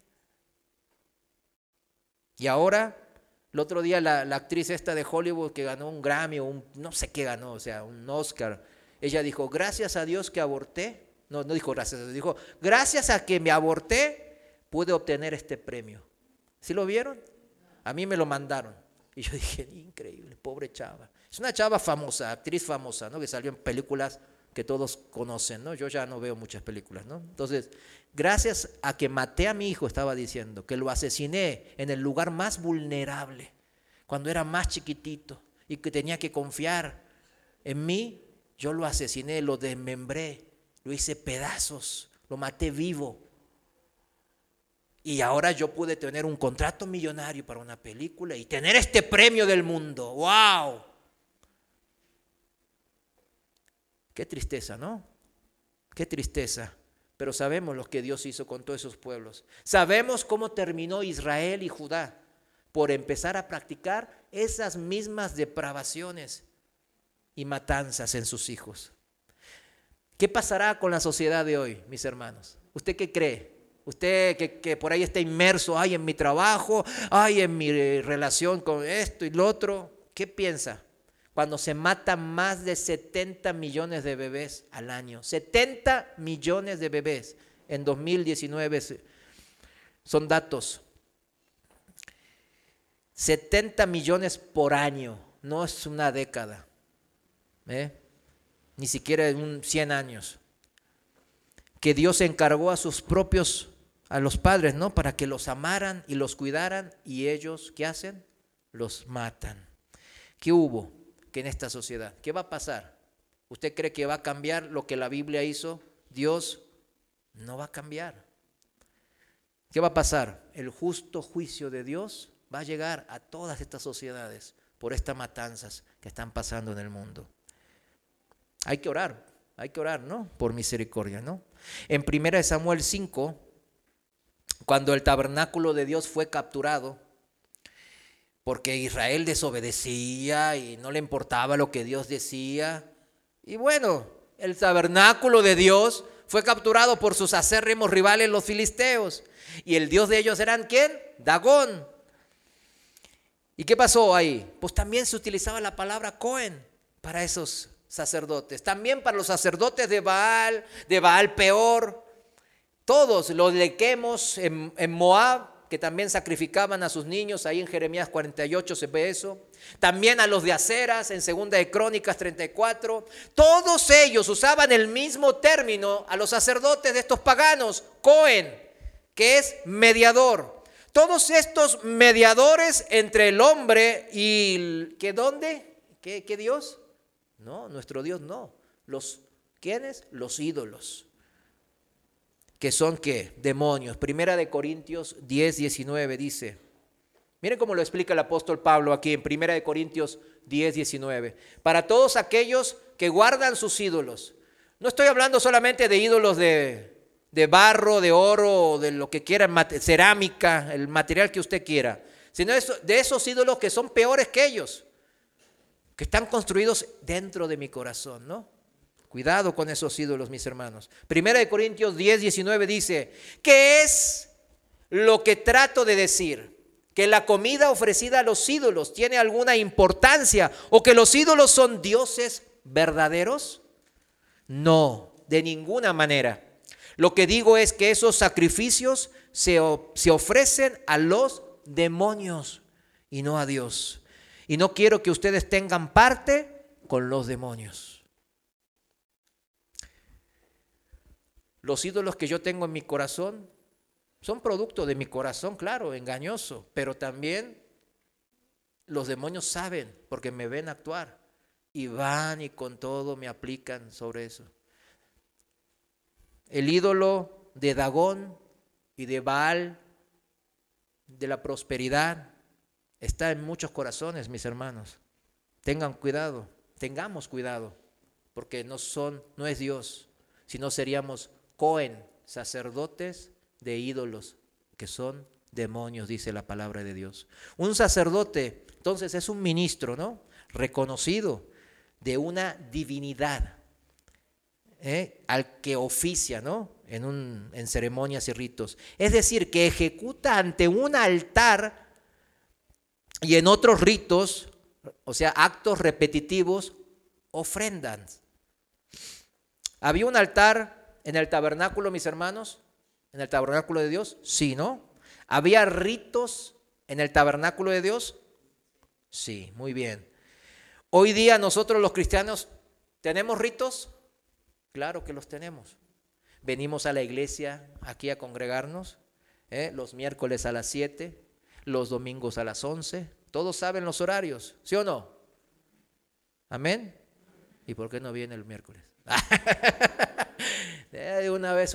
Y ahora, el otro día la actriz esta de Hollywood que ganó un Grammy o no sé qué ganó, o sea, un Oscar, ella dijo, gracias a Dios que aborté. No dijo gracias a Dios, dijo, gracias a que me aborté, pude obtener este premio. ¿Sí lo vieron? A mí me lo mandaron. Y yo dije, increíble, pobre chava. Es una chava famosa, actriz famosa, ¿no? Que salió en películas que todos conocen, ¿no? Yo ya no veo muchas películas, ¿no? Entonces, gracias a que maté a mi hijo, estaba diciendo, que lo asesiné en el lugar más vulnerable, cuando era más chiquitito y que tenía que confiar en mí, yo lo asesiné, lo desmembré, lo hice pedazos, lo maté vivo. Y ahora yo pude tener un contrato millonario para una película y tener este premio del mundo. ¡Wow! Qué tristeza, ¿no? Qué tristeza. Pero sabemos lo que Dios hizo con todos esos pueblos. Sabemos cómo terminó Israel y Judá por empezar a practicar esas mismas depravaciones y matanzas en sus hijos. ¿Qué pasará con la sociedad de hoy, mis hermanos? ¿Usted qué cree? Usted que por ahí está inmerso, ay, en mi trabajo, ay, en mi relación con esto y lo otro, ¿qué piensa? Cuando se matan más de 70 millones de bebés al año, 70 millones de bebés en 2019, son datos, 70 millones por año, no es una década, ni siquiera en 100 años, que Dios encargó a los padres, ¿no? Para que los amaran y los cuidaran, y ellos, ¿qué hacen? Los matan. ¿Qué hubo en esta sociedad? ¿Qué va a pasar? ¿Usted cree que va a cambiar lo que la Biblia hizo? Dios no va a cambiar. ¿Qué va a pasar? El justo juicio de Dios va a llegar a todas estas sociedades por estas matanzas que están pasando en el mundo. Hay que orar, ¿no? Por misericordia, ¿no? En 1 Samuel 5, cuando el tabernáculo de Dios fue capturado, porque Israel desobedecía y no le importaba lo que Dios decía, y bueno, el tabernáculo de Dios fue capturado por sus acérrimos rivales, los filisteos, y el Dios de ellos eran, ¿quién? Dagón. ¿Y qué pasó ahí? Pues también se utilizaba la palabra Cohen para esos sacerdotes, también para los sacerdotes de Baal Peor, todos los de Quemos en Moab, que también sacrificaban a sus niños, ahí en Jeremías 48 se ve eso. También a los de aceras, en 2 de Crónicas 34. Todos ellos usaban el mismo término a los sacerdotes de estos paganos, Cohen, que es mediador. Todos estos mediadores entre el hombre y ¿qué dónde? ¿Qué Dios? No, nuestro Dios no. ¿Quiénes? Los ídolos. ¿Que son qué? Demonios. 1 de Corintios 10, 19 dice. Miren cómo lo explica el apóstol Pablo aquí en 1 de Corintios 10, 19. Para todos aquellos que guardan sus ídolos. No estoy hablando solamente de ídolos de barro, de oro, de lo que quiera, cerámica, el material que usted quiera. Sino de esos ídolos que son peores que ellos. Que están construidos dentro de mi corazón, ¿no? Cuidado con esos ídolos, mis hermanos. 1 de Corintios 10, 19 dice, ¿qué es lo que trato de decir? ¿Que la comida ofrecida a los ídolos tiene alguna importancia o que los ídolos son dioses verdaderos? No, de ninguna manera. Lo que digo es que esos sacrificios se ofrecen a los demonios y no a Dios. Y no quiero que ustedes tengan parte con los demonios. Los ídolos que yo tengo en mi corazón son producto de mi corazón, claro, engañoso, pero también los demonios saben porque me ven actuar y van y con todo me aplican sobre eso. El ídolo de Dagón y de Baal, de la prosperidad, está en muchos corazones, mis hermanos. Tengan cuidado, tengamos cuidado, porque no es Dios, sino seríamos Cohen, sacerdotes de ídolos, que son demonios, dice la palabra de Dios. Un sacerdote, entonces, es un ministro, ¿no? Reconocido de una divinidad, al que oficia, ¿no? En ceremonias y ritos. Es decir, que ejecuta ante un altar y en otros ritos, o sea, actos repetitivos, ofrendas. Había un altar en el tabernáculo, mis hermanos, en el tabernáculo de Dios, sí, ¿no? ¿Había ritos en el tabernáculo de Dios? Sí, muy bien. Hoy día nosotros los cristianos, ¿tenemos ritos? Claro que los tenemos. Venimos a la iglesia aquí a congregarnos, los miércoles a las 7, los domingos a las 11. Todos saben los horarios, ¿sí o no? ¿Amén? ¿Y por qué no viene el miércoles? De una vez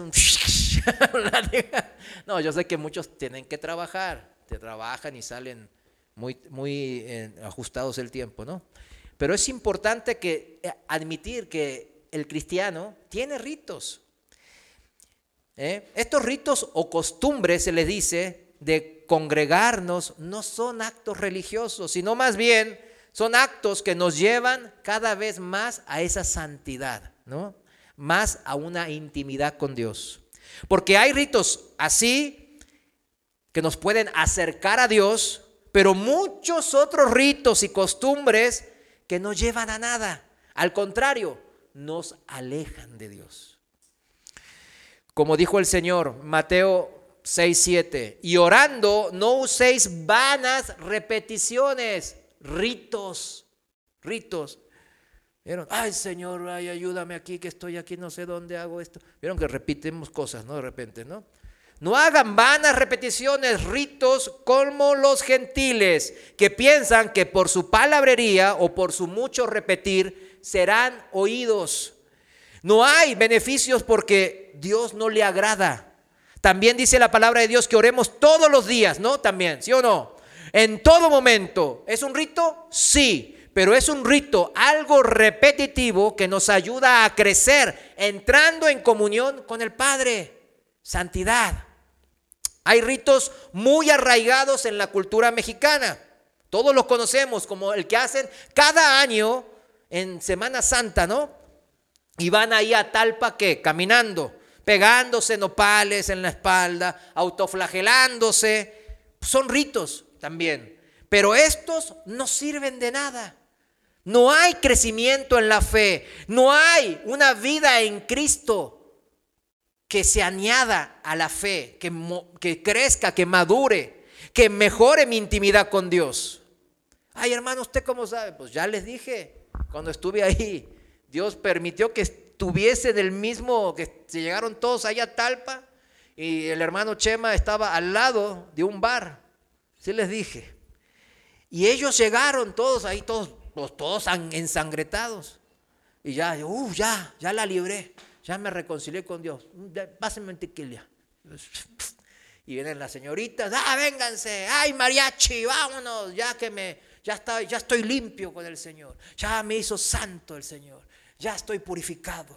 no, yo sé que muchos tienen que trabajar, trabajan y salen muy ajustados el tiempo, ¿no? Pero es importante admitir que el cristiano tiene ritos. Estos ritos o costumbres, se les dice, de congregarnos, no son actos religiosos, sino más bien son actos que nos llevan cada vez más a esa santidad, ¿no? Más a una intimidad con Dios. Porque hay ritos así que nos pueden acercar a Dios, pero muchos otros ritos y costumbres que no llevan a nada. Al contrario, nos alejan de Dios. Como dijo el Señor, Mateo 6:7, y orando no uséis vanas repeticiones, ritos. ¿Vieron? Ay, Señor, ay, ayúdame aquí, que estoy aquí, no sé dónde hago esto. Vieron que repetimos cosas, ¿no? De repente, ¿no? No hagan vanas repeticiones, ritos como los gentiles, que piensan que por su palabrería o por su mucho repetir serán oídos. No hay beneficios porque Dios no le agrada. También dice la palabra de Dios que oremos todos los días, ¿no? También, ¿sí o no? En todo momento. ¿Es un rito? Sí. Pero es un rito, algo repetitivo que nos ayuda a crecer, entrando en comunión con el Padre. Santidad. Hay ritos muy arraigados en la cultura mexicana. Todos los conocemos, como el que hacen cada año en Semana Santa, ¿no? Y van ahí a Talpa, ¿qué? Caminando, pegándose nopales en la espalda, autoflagelándose. Son ritos también. Pero estos no sirven de nada. No hay crecimiento en la fe, no hay una vida en Cristo que se añada a la fe, que crezca, que madure, que mejore mi intimidad con Dios. Ay, hermano, ¿usted cómo sabe? Pues ya les dije, cuando estuve ahí, Dios permitió que estuviese del mismo, que se llegaron todos allá a Talpa, y el hermano Chema estaba al lado de un bar. Sí les dije. Y ellos llegaron todos ahí, todos ensangretados. Y ya la libré. Ya me reconcilié con Dios. Pásenme un tequila. Y vienen las señoritas. Vénganse. Ay, mariachi, vámonos. Ya estoy limpio con el Señor. Ya me hizo santo el Señor. Ya estoy purificado.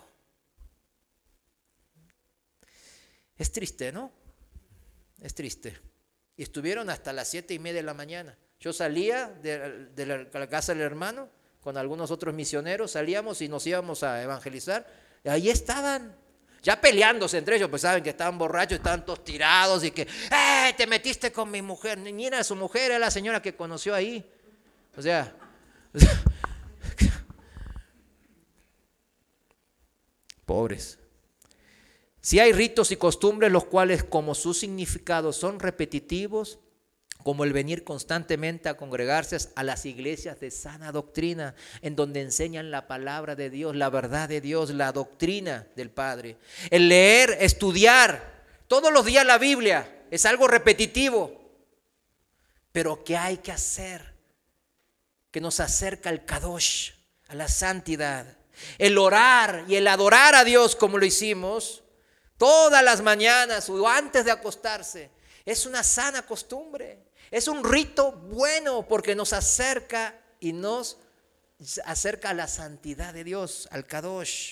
Es triste, ¿no? Es triste. Y estuvieron hasta las 7:30 de la mañana. Yo salía de la casa del hermano con algunos otros misioneros. Salíamos y nos íbamos a evangelizar. Y ahí estaban, ya peleándose entre ellos, pues saben que estaban borrachos, estaban todos tirados y que, te metiste con mi mujer. Ni era su mujer, era la señora que conoció ahí. O sea, pobres. Si hay ritos y costumbres los cuales como su significado son repetitivos, como el venir constantemente a congregarse a las iglesias de sana doctrina, en donde enseñan la palabra de Dios, la verdad de Dios, la doctrina del Padre. El leer, estudiar todos los días la Biblia es algo repetitivo, pero ¿qué hay que hacer? Que nos acerca al Kadosh, a la santidad. El orar y el adorar a Dios como lo hicimos todas las mañanas o antes de acostarse es una sana costumbre. Es un rito bueno porque nos acerca a la santidad de Dios, al Kadosh.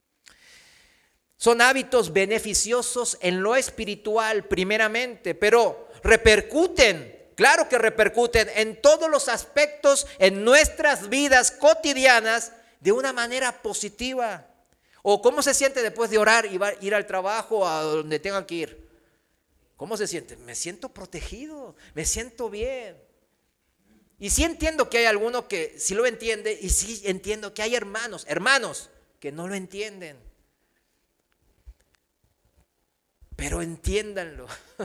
Son hábitos beneficiosos en lo espiritual primeramente, pero repercuten, claro que repercuten en todos los aspectos en nuestras vidas cotidianas de una manera positiva. ¿O cómo se siente después de orar y ir al trabajo, a donde tengan que ir? ¿Cómo se siente? Me siento protegido, me siento bien. Y sí entiendo que hay algunos que sí lo entienden y sí entiendo que hay hermanos que no lo entienden. Pero entiéndanlo.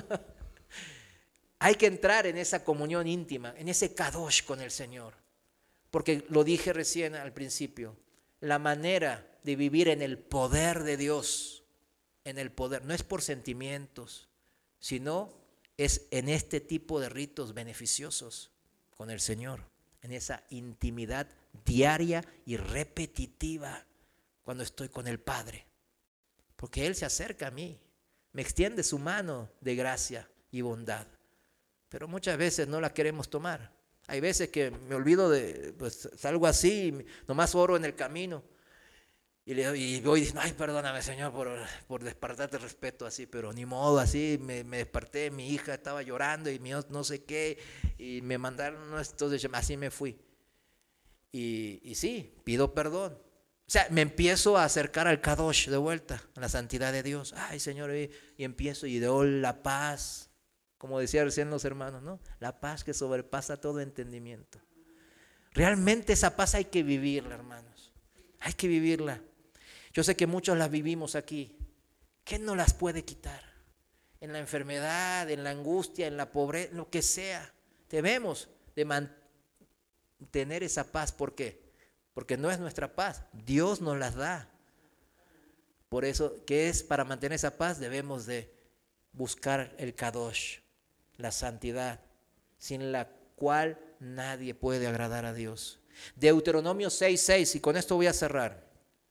Hay que entrar en esa comunión íntima, en ese kadosh con el Señor. Porque lo dije recién al principio, la manera de vivir en el poder de Dios, en el poder, no es por sentimientos, sino es en este tipo de ritos beneficiosos con el Señor, en esa intimidad diaria y repetitiva cuando estoy con el Padre, porque Él se acerca a mí, me extiende su mano de gracia y bondad, pero muchas veces no la queremos tomar. Hay veces que me olvido pues salgo así, nomás oro en el camino. Y voy diciendo, ay, perdóname, Señor, por despertarte respeto así, pero ni modo, así me desperté, mi hija estaba llorando y no sé qué, y me mandaron, entonces así me fui. Y sí, pido perdón. O sea, me empiezo a acercar al Kadosh de vuelta, a la santidad de Dios. Ay, Señor, y empiezo y doy la paz, como decía recién los hermanos, ¿no? La paz que sobrepasa todo entendimiento. Realmente esa paz hay que vivirla, hermanos. Hay que vivirla. Yo sé que muchos las vivimos aquí. ¿Quién no las puede quitar? En la enfermedad, en la angustia, en la pobreza, lo que sea. Debemos de mantener esa paz. ¿Por qué? Porque no es nuestra paz. Dios nos las da. Por eso, ¿qué es? Para mantener esa paz debemos de buscar el Kadosh, la santidad, sin la cual nadie puede agradar a Dios. Deuteronomio 6:6, y con esto voy a cerrar.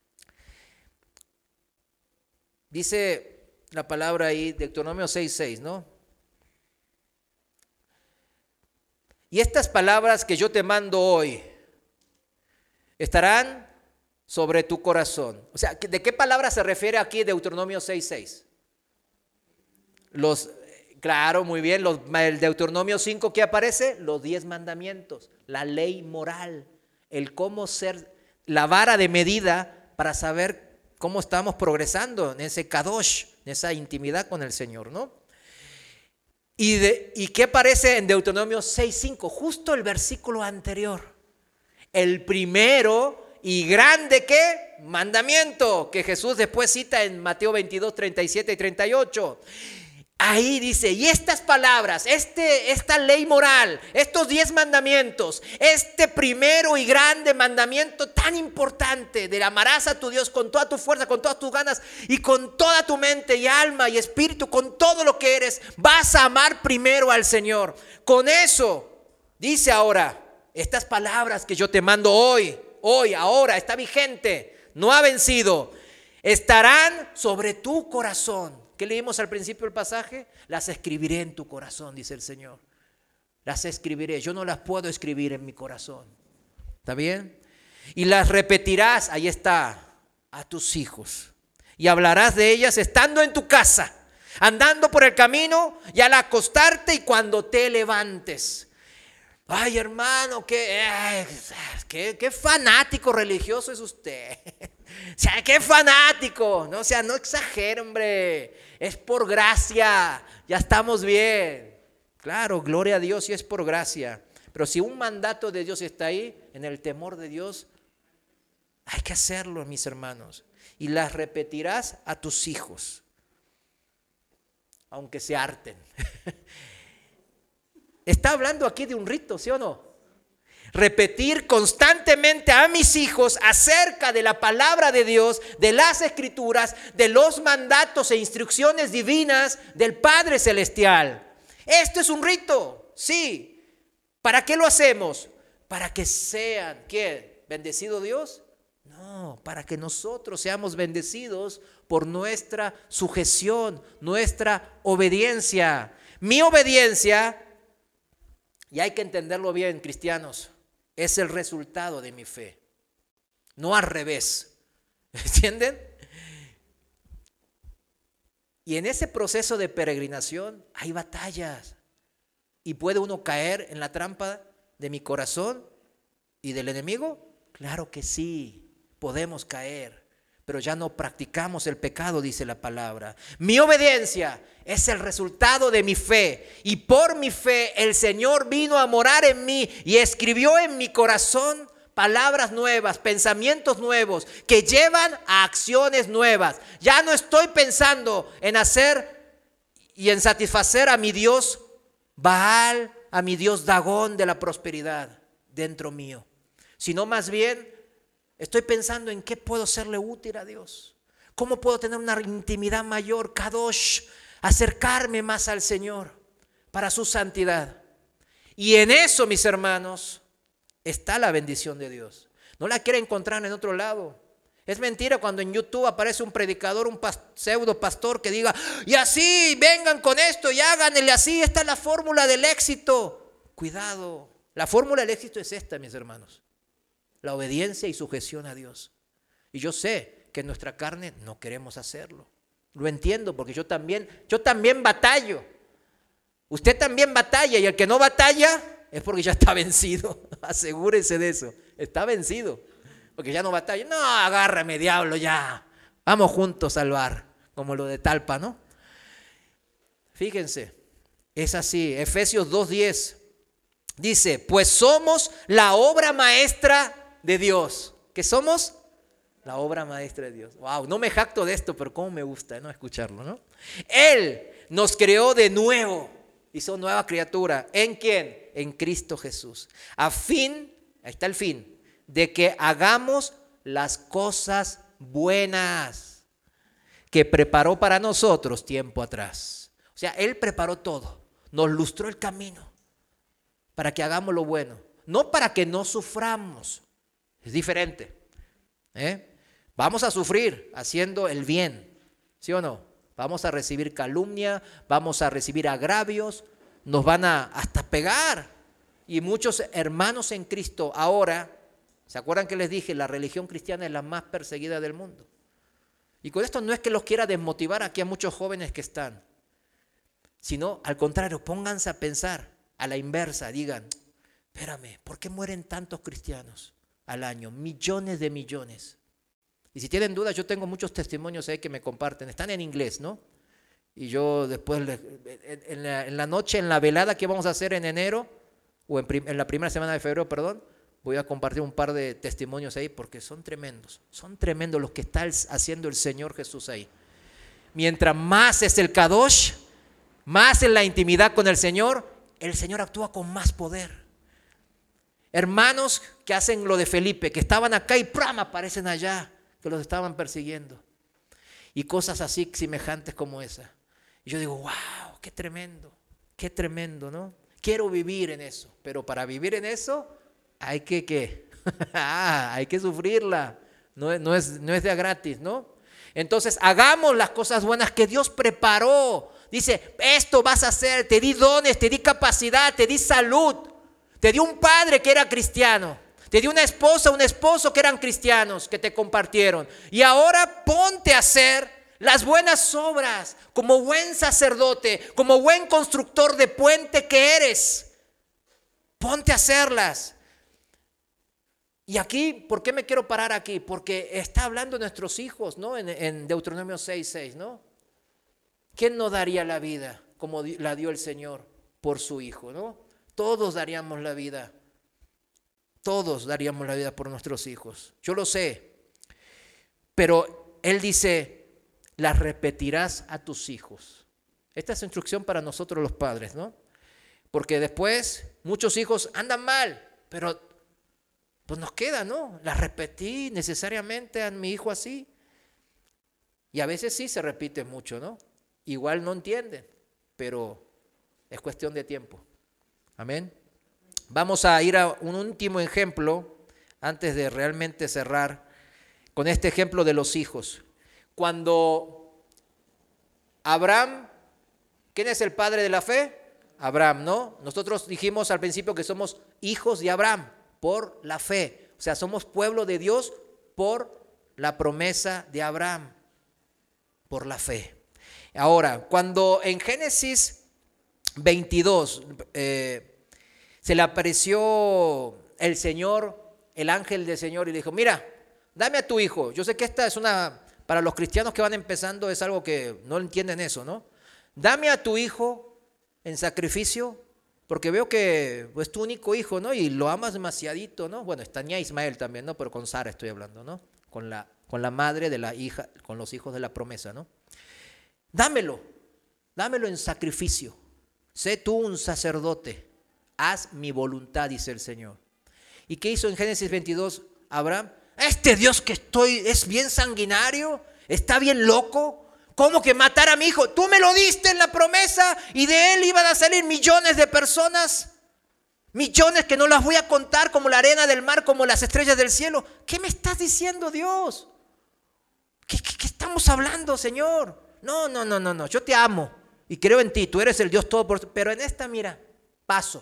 Dice la palabra ahí, Deuteronomio 6:6, ¿no? Y estas palabras que yo te mando hoy estarán sobre tu corazón. O sea, ¿de qué palabra se refiere aquí Deuteronomio 6:6? Claro, muy bien, el Deuteronomio 5, ¿qué aparece? Los 10 mandamientos, la ley moral, el cómo ser, la vara de medida para saber cómo estamos progresando en ese kadosh, en esa intimidad con el Señor, ¿no? ¿Y qué aparece en Deuteronomio 6:5? Justo el versículo anterior. El primero y grande ¿qué? Mandamiento, que Jesús después cita en Mateo 22, 37 y 38. Ahí dice, y estas palabras, esta ley moral, estos 10 mandamientos, este primero y grande mandamiento tan importante de amarás a tu Dios con toda tu fuerza, con todas tus ganas y con toda tu mente y alma y espíritu, con todo lo que eres, vas a amar primero al Señor. Con eso, dice ahora, estas palabras que yo te mando hoy, ahora, está vigente, no ha vencido, estarán sobre tu corazón. ¿Qué leímos al principio del pasaje? Las escribiré en tu corazón, dice el Señor. Las escribiré. Yo no las puedo escribir en mi corazón. ¿Está bien? Y las repetirás, ahí está, a tus hijos. Y hablarás de ellas estando en tu casa, andando por el camino y al acostarte y cuando te levantes. Ay, hermano, qué fanático religioso es usted. O sea, qué fanático. No, o sea, no exagere, hombre. Es por gracia. Ya estamos bien. Claro, gloria a Dios si es por gracia. Pero si un mandato de Dios está ahí, en el temor de Dios, hay que hacerlo, mis hermanos. Y las repetirás a tus hijos, aunque se harten. Está hablando aquí de un rito, ¿sí o no? Repetir constantemente a mis hijos acerca de la palabra de Dios, de las escrituras, de los mandatos e instrucciones divinas del Padre Celestial. Esto es un rito, sí. ¿Para qué lo hacemos? Para que sean, ¿qué? ¿Bendecido Dios? No, para que nosotros seamos bendecidos por nuestra sujeción, nuestra obediencia. Mi obediencia, y hay que entenderlo bien, cristianos, es el resultado de mi fe, no al revés. ¿Entienden? Y en ese proceso de peregrinación hay batallas. ¿Y puede uno caer en la trampa de mi corazón y del enemigo? Claro que sí, podemos caer, pero ya no practicamos el pecado, dice la palabra. Mi obediencia es el resultado de mi fe, y por mi fe el Señor vino a morar en mí y escribió en mi corazón palabras nuevas, pensamientos nuevos que llevan a acciones nuevas. Ya no estoy pensando en hacer y en satisfacer a mi Dios Baal, a mi Dios Dagón de la prosperidad dentro mío, sino más bien estoy pensando en qué puedo serle útil a Dios, cómo puedo tener una intimidad mayor, kadosh, acercarme más al Señor para su santidad. Y en eso, mis hermanos, está la bendición de Dios. No la quiere encontrar en otro lado. Es mentira cuando en YouTube aparece un predicador, un pseudo pastor que diga, y así, vengan con esto y háganle así, esta es la fórmula del éxito. Cuidado, la fórmula del éxito es esta, mis hermanos: la obediencia y sujeción a Dios. Y yo sé que en nuestra carne no queremos hacerlo. Lo entiendo porque yo también batallo. Usted también batalla, y el que no batalla es porque ya está vencido. Asegúrese de eso. Está vencido porque ya no batalla. No, agárrame, diablo, ya. Vamos juntos al bar, como lo de Talpa, ¿no? Fíjense, es así. Efesios 2:10 dice, pues somos la obra maestra de Dios. ¿Qué somos? La obra maestra de Dios. Wow, no me jacto de esto, pero cómo me gusta, ¿no? Escucharlo, ¿no? Él nos creó de nuevo, hizo nueva criatura. ¿En quién? En Cristo Jesús. A fin, ahí está el fin, de que hagamos las cosas buenas que preparó para nosotros tiempo atrás. O sea, Él preparó todo, nos lustró el camino para que hagamos lo bueno, no para que no suframos. Es diferente. Vamos a sufrir haciendo el bien, ¿sí o no? Vamos a recibir calumnia, vamos a recibir agravios, nos van a hasta pegar. Y muchos hermanos en Cristo ahora, ¿se acuerdan que les dije? La religión cristiana es la más perseguida del mundo. Y con esto no es que los quiera desmotivar aquí a muchos jóvenes que están, sino al contrario, pónganse a pensar a la inversa, digan, espérame, ¿por qué mueren tantos cristianos al año? Millones de millones. Y si tienen dudas, yo tengo muchos testimonios ahí que me comparten. Están en inglés, ¿no? Y yo después, en la noche, en la velada que vamos a hacer en enero, o en la primera semana de febrero, perdón, Voy a compartir un par de testimonios ahí porque son tremendos los que está haciendo el Señor Jesús ahí. Mientras más es el Kadosh, más en la intimidad con el Señor actúa con más poder. Hermanos que hacen lo de Felipe, que estaban acá y ¡pram! Aparecen allá, que los estaban persiguiendo. Y cosas así semejantes como esa. Y yo digo, wow, qué tremendo, ¿no? Quiero vivir en eso, pero para vivir en eso hay que ¿qué? Hay que sufrirla, no es de a gratis, ¿no? Entonces hagamos las cosas buenas que Dios preparó. Dice, esto vas a hacer, te di dones, te di capacidad, te di salud, te di un padre que era cristiano, te di una esposa, un esposo que eran cristianos, que te compartieron. Y ahora ponte a hacer las buenas obras, como buen sacerdote, como buen constructor de puente que eres. Ponte a hacerlas. Y aquí, ¿por qué me quiero parar aquí? Porque está hablando de nuestros hijos, ¿no? En Deuteronomio 6:6, ¿no? ¿Quién no daría la vida como la dio el Señor por su hijo, ¿no? Todos daríamos la vida. Todos daríamos la vida por nuestros hijos. Yo lo sé. Pero Él dice, las repetirás a tus hijos. Esta es instrucción para nosotros los padres, ¿no? Porque después muchos hijos andan mal, pero pues nos queda, ¿no? Las repetí necesariamente a mi hijo así. Y a veces sí se repite mucho, ¿no? Igual no entienden, pero es cuestión de tiempo. Amén. Vamos a ir a un último ejemplo antes de realmente cerrar con este ejemplo de los hijos. Cuando Abraham, ¿quién es el padre de la fe? Abraham, ¿no? Nosotros dijimos al principio que somos hijos de Abraham por la fe. O sea, somos pueblo de Dios por la promesa de Abraham, por la fe. Ahora, cuando en Génesis 22 se le apareció el Señor, el ángel del Señor, y le dijo, mira, dame a tu hijo. Yo sé que esta es para los cristianos que van empezando es algo que no entienden eso, ¿no? Dame a tu hijo en sacrificio, porque veo que es tu único hijo, ¿no? Y lo amas demasiadito, ¿no? Bueno, tenía Ismael también, ¿no? Pero con Sara estoy hablando, ¿no? Con la madre de la hija, con los hijos de la promesa, ¿no? Dámelo en sacrificio. Sé tú un sacerdote. Haz mi voluntad, dice el Señor. ¿Y qué hizo en Génesis 22 Abraham? Este Dios que es bien sanguinario, está bien loco. ¿Cómo que matar a mi hijo? Tú me lo diste en la promesa y de él iban a salir millones de personas. Millones que no las voy a contar como la arena del mar, como las estrellas del cielo. ¿Qué me estás diciendo, Dios? ¿Qué estamos hablando, Señor? No, yo te amo y creo en ti, tú eres el Dios Todopoderoso, pero en esta, mira, paso.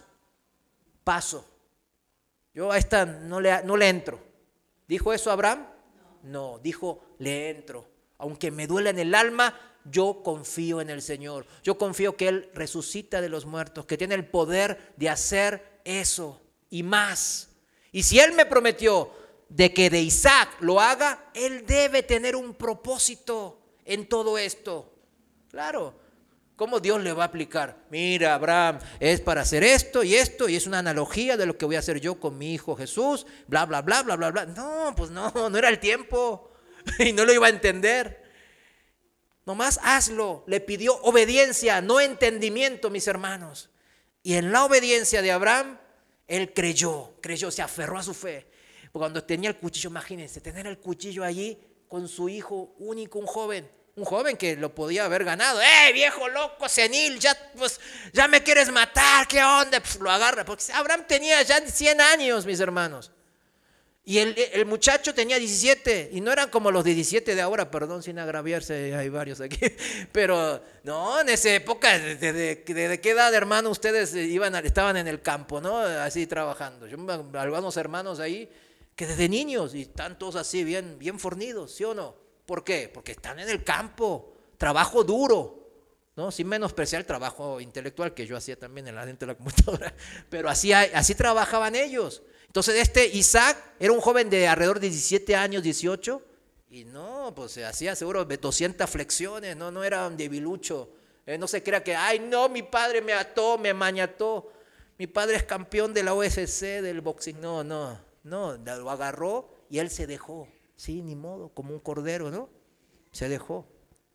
Yo a esta no le entro. ¿Dijo eso Abraham? No, dijo, le entro. Aunque me duela en el alma, yo confío en el Señor. Yo confío que Él resucita de los muertos, que tiene el poder de hacer eso y más. Y si Él me prometió de que de Isaac lo haga, Él debe tener un propósito en todo esto. Claro, ¿cómo Dios le va a aplicar? Mira, Abraham, es para hacer esto y es una analogía de lo que voy a hacer yo con mi hijo Jesús, bla, bla, bla, bla, bla, bla. No, pues no era el tiempo y no lo iba a entender. Nomás hazlo. Le pidió obediencia, no entendimiento, mis hermanos. Y en la obediencia de Abraham, él creyó, se aferró a su fe. Cuando tenía el cuchillo, imagínense, tener el cuchillo allí con su hijo único, un joven que lo podía haber ganado. Viejo loco, senil, ya me quieres matar, ¿qué onda? Pues lo agarra, porque Abraham tenía ya 100 años, mis hermanos. Y el muchacho tenía 17, y no eran como los 17 de ahora, perdón, sin agraviarse, hay varios aquí. Pero no, en esa época, ¿desde qué edad, hermano, ustedes estaban en el campo, ¿no? Así trabajando. Yo algunos hermanos ahí que desde niños, y están todos así bien fornidos, ¿sí o no? ¿Por qué? Porque están en el campo, trabajo duro, ¿no? Sin menospreciar el trabajo intelectual que yo hacía también dentro de la computadora, pero así trabajaban ellos. Entonces Isaac era un joven de alrededor de 17 años, 18, y no, pues se hacía seguro 200 flexiones, no era un debilucho. No se crea que, mi padre me ató, me mañató, mi padre es campeón de la UFC, del boxing, no. No, lo agarró y él se dejó. Sí, ni modo, como un cordero, ¿no? Se dejó.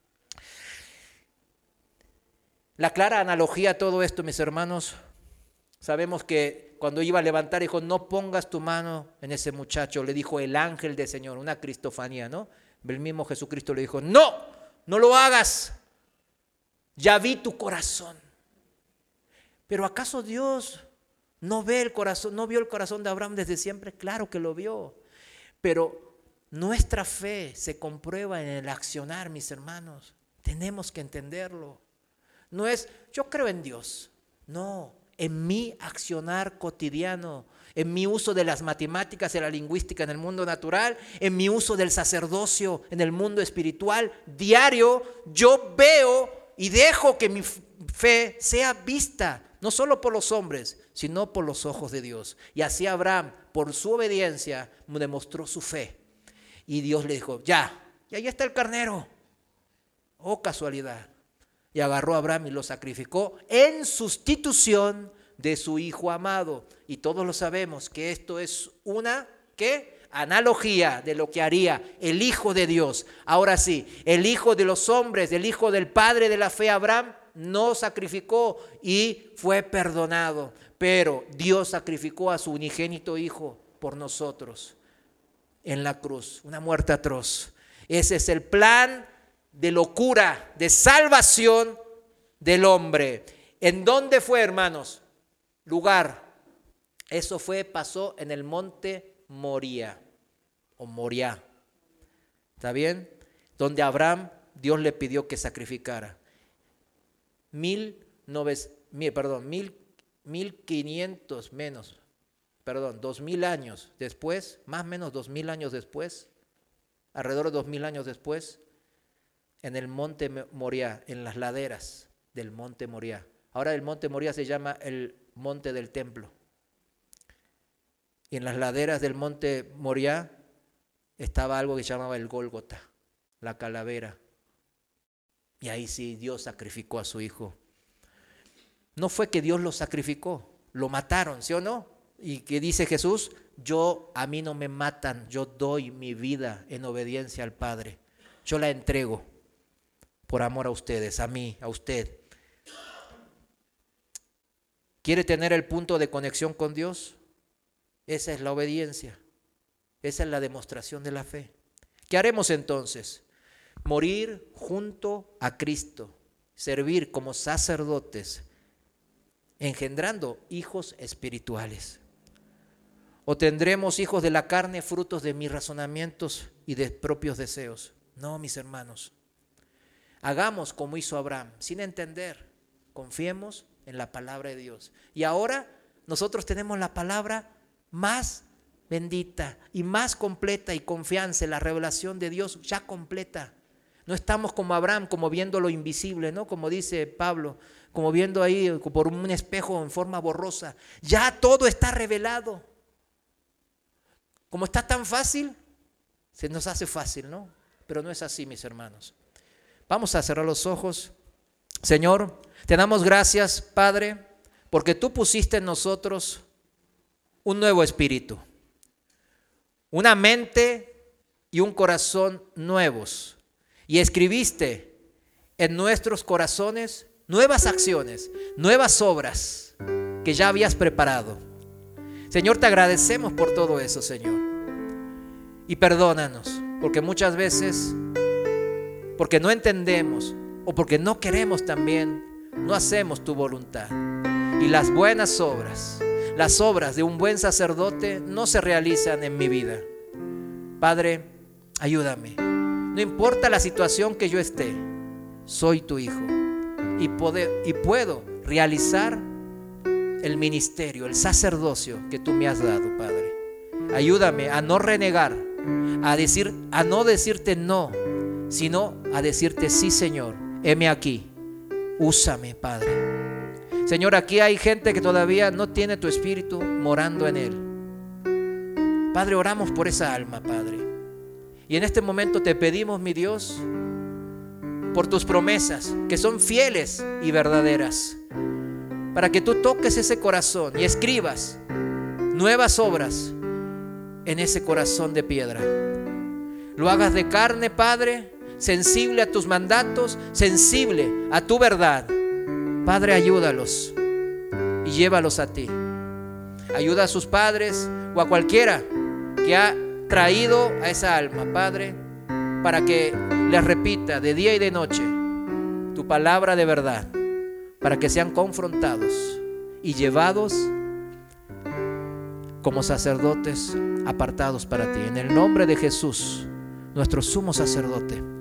La clara analogía a todo esto, mis hermanos, sabemos que cuando iba a levantar, dijo, no pongas tu mano en ese muchacho, le dijo el ángel del Señor, una cristofanía, ¿no? El mismo Jesucristo le dijo, no lo hagas, ya vi tu corazón. Pero ¿acaso Dios no ve el corazón, no vio el corazón de Abraham desde siempre? Claro que lo vio, pero nuestra fe se comprueba en el accionar, mis hermanos, tenemos que entenderlo. No es, yo creo en Dios, no, en mi accionar cotidiano, en mi uso de las matemáticas y la lingüística en el mundo natural, en mi uso del sacerdocio en el mundo espiritual, diario, yo veo y dejo que mi fe sea vista, no solo por los hombres, sino por los ojos de Dios. Y así Abraham, por su obediencia, demostró su fe. Y Dios le dijo, ya, y ahí está el carnero. Oh, casualidad. Y agarró a Abraham y lo sacrificó en sustitución de su hijo amado. Y todos lo sabemos que esto es una, ¿qué? Analogía de lo que haría el Hijo de Dios. Ahora sí, el Hijo de los hombres, el Hijo del Padre de la fe, Abraham, no sacrificó y fue perdonado. Pero Dios sacrificó a su unigénito Hijo por nosotros en la cruz, una muerte atroz. Ese es el plan de locura, de salvación del hombre. ¿En dónde fue, hermanos? Lugar. Eso pasó en el monte Moría o Moriah. ¿Está bien? Donde Abraham, Dios le pidió que sacrificara. 2000 años después, más o menos 2000 años después, alrededor de 2000 años después, en el monte Moriah, en las laderas del monte Moriah. Ahora el monte Moriah se llama el monte del templo. Y en las laderas del monte Moriah estaba algo que se llamaba el Gólgota, la calavera. Y ahí sí Dios sacrificó a su hijo. No fue que Dios lo sacrificó, lo mataron, ¿sí o no? Y que dice Jesús, a mí no me matan, yo doy mi vida en obediencia al Padre. Yo la entrego por amor a ustedes, a mí, a usted. ¿Quiere tener el punto de conexión con Dios? Esa es la obediencia. Esa es la demostración de la fe. ¿Qué haremos entonces? Morir junto a Cristo, servir como sacerdotes, engendrando hijos espirituales. ¿O tendremos hijos de la carne, frutos de mis razonamientos y de propios deseos? No, mis hermanos. Hagamos como hizo Abraham, sin entender. Confiemos en la palabra de Dios. Y ahora nosotros tenemos la palabra más bendita y más completa y confianza en la revelación de Dios ya completa. No estamos como Abraham, como viendo lo invisible, ¿no? Como dice Pablo, como viendo ahí por un espejo en forma borrosa. Ya todo está revelado. Como está tan fácil, se nos hace fácil, ¿no? Pero no es así, mis hermanos. Vamos a cerrar los ojos. Señor, te damos gracias, Padre, porque tú pusiste en nosotros un nuevo espíritu, una mente y un corazón nuevos. Y escribiste en nuestros corazones nuevas acciones, nuevas obras que ya habías preparado. Señor, te agradecemos por todo eso, Señor. Y perdónanos, porque muchas veces, porque no entendemos o porque no queremos también, no hacemos tu voluntad. Y las buenas obras, las obras de un buen sacerdote no se realizan en mi vida. Padre, ayúdame. No importa la situación que yo esté, soy tu hijo y puedo realizar el ministerio, el sacerdocio que tú me has dado, Padre. Ayúdame a no renegar, a no decirte no, sino a decirte sí, Señor, heme aquí, úsame, Padre. Señor, aquí hay gente que todavía no tiene tu espíritu morando en él. Padre, oramos por esa alma, Padre. Y en este momento te pedimos, mi Dios, por tus promesas, que son fieles y verdaderas, para que tú toques ese corazón y escribas nuevas obras en ese corazón de piedra. Lo hagas de carne, Padre, sensible a tus mandatos, sensible a tu verdad. Padre, ayúdalos y llévalos a ti. Ayuda a sus padres o a cualquiera que ha traído a esa alma, Padre, para que les repita de día y de noche tu palabra de verdad, para que sean confrontados y llevados como sacerdotes apartados para ti. En el nombre de Jesús, nuestro sumo sacerdote.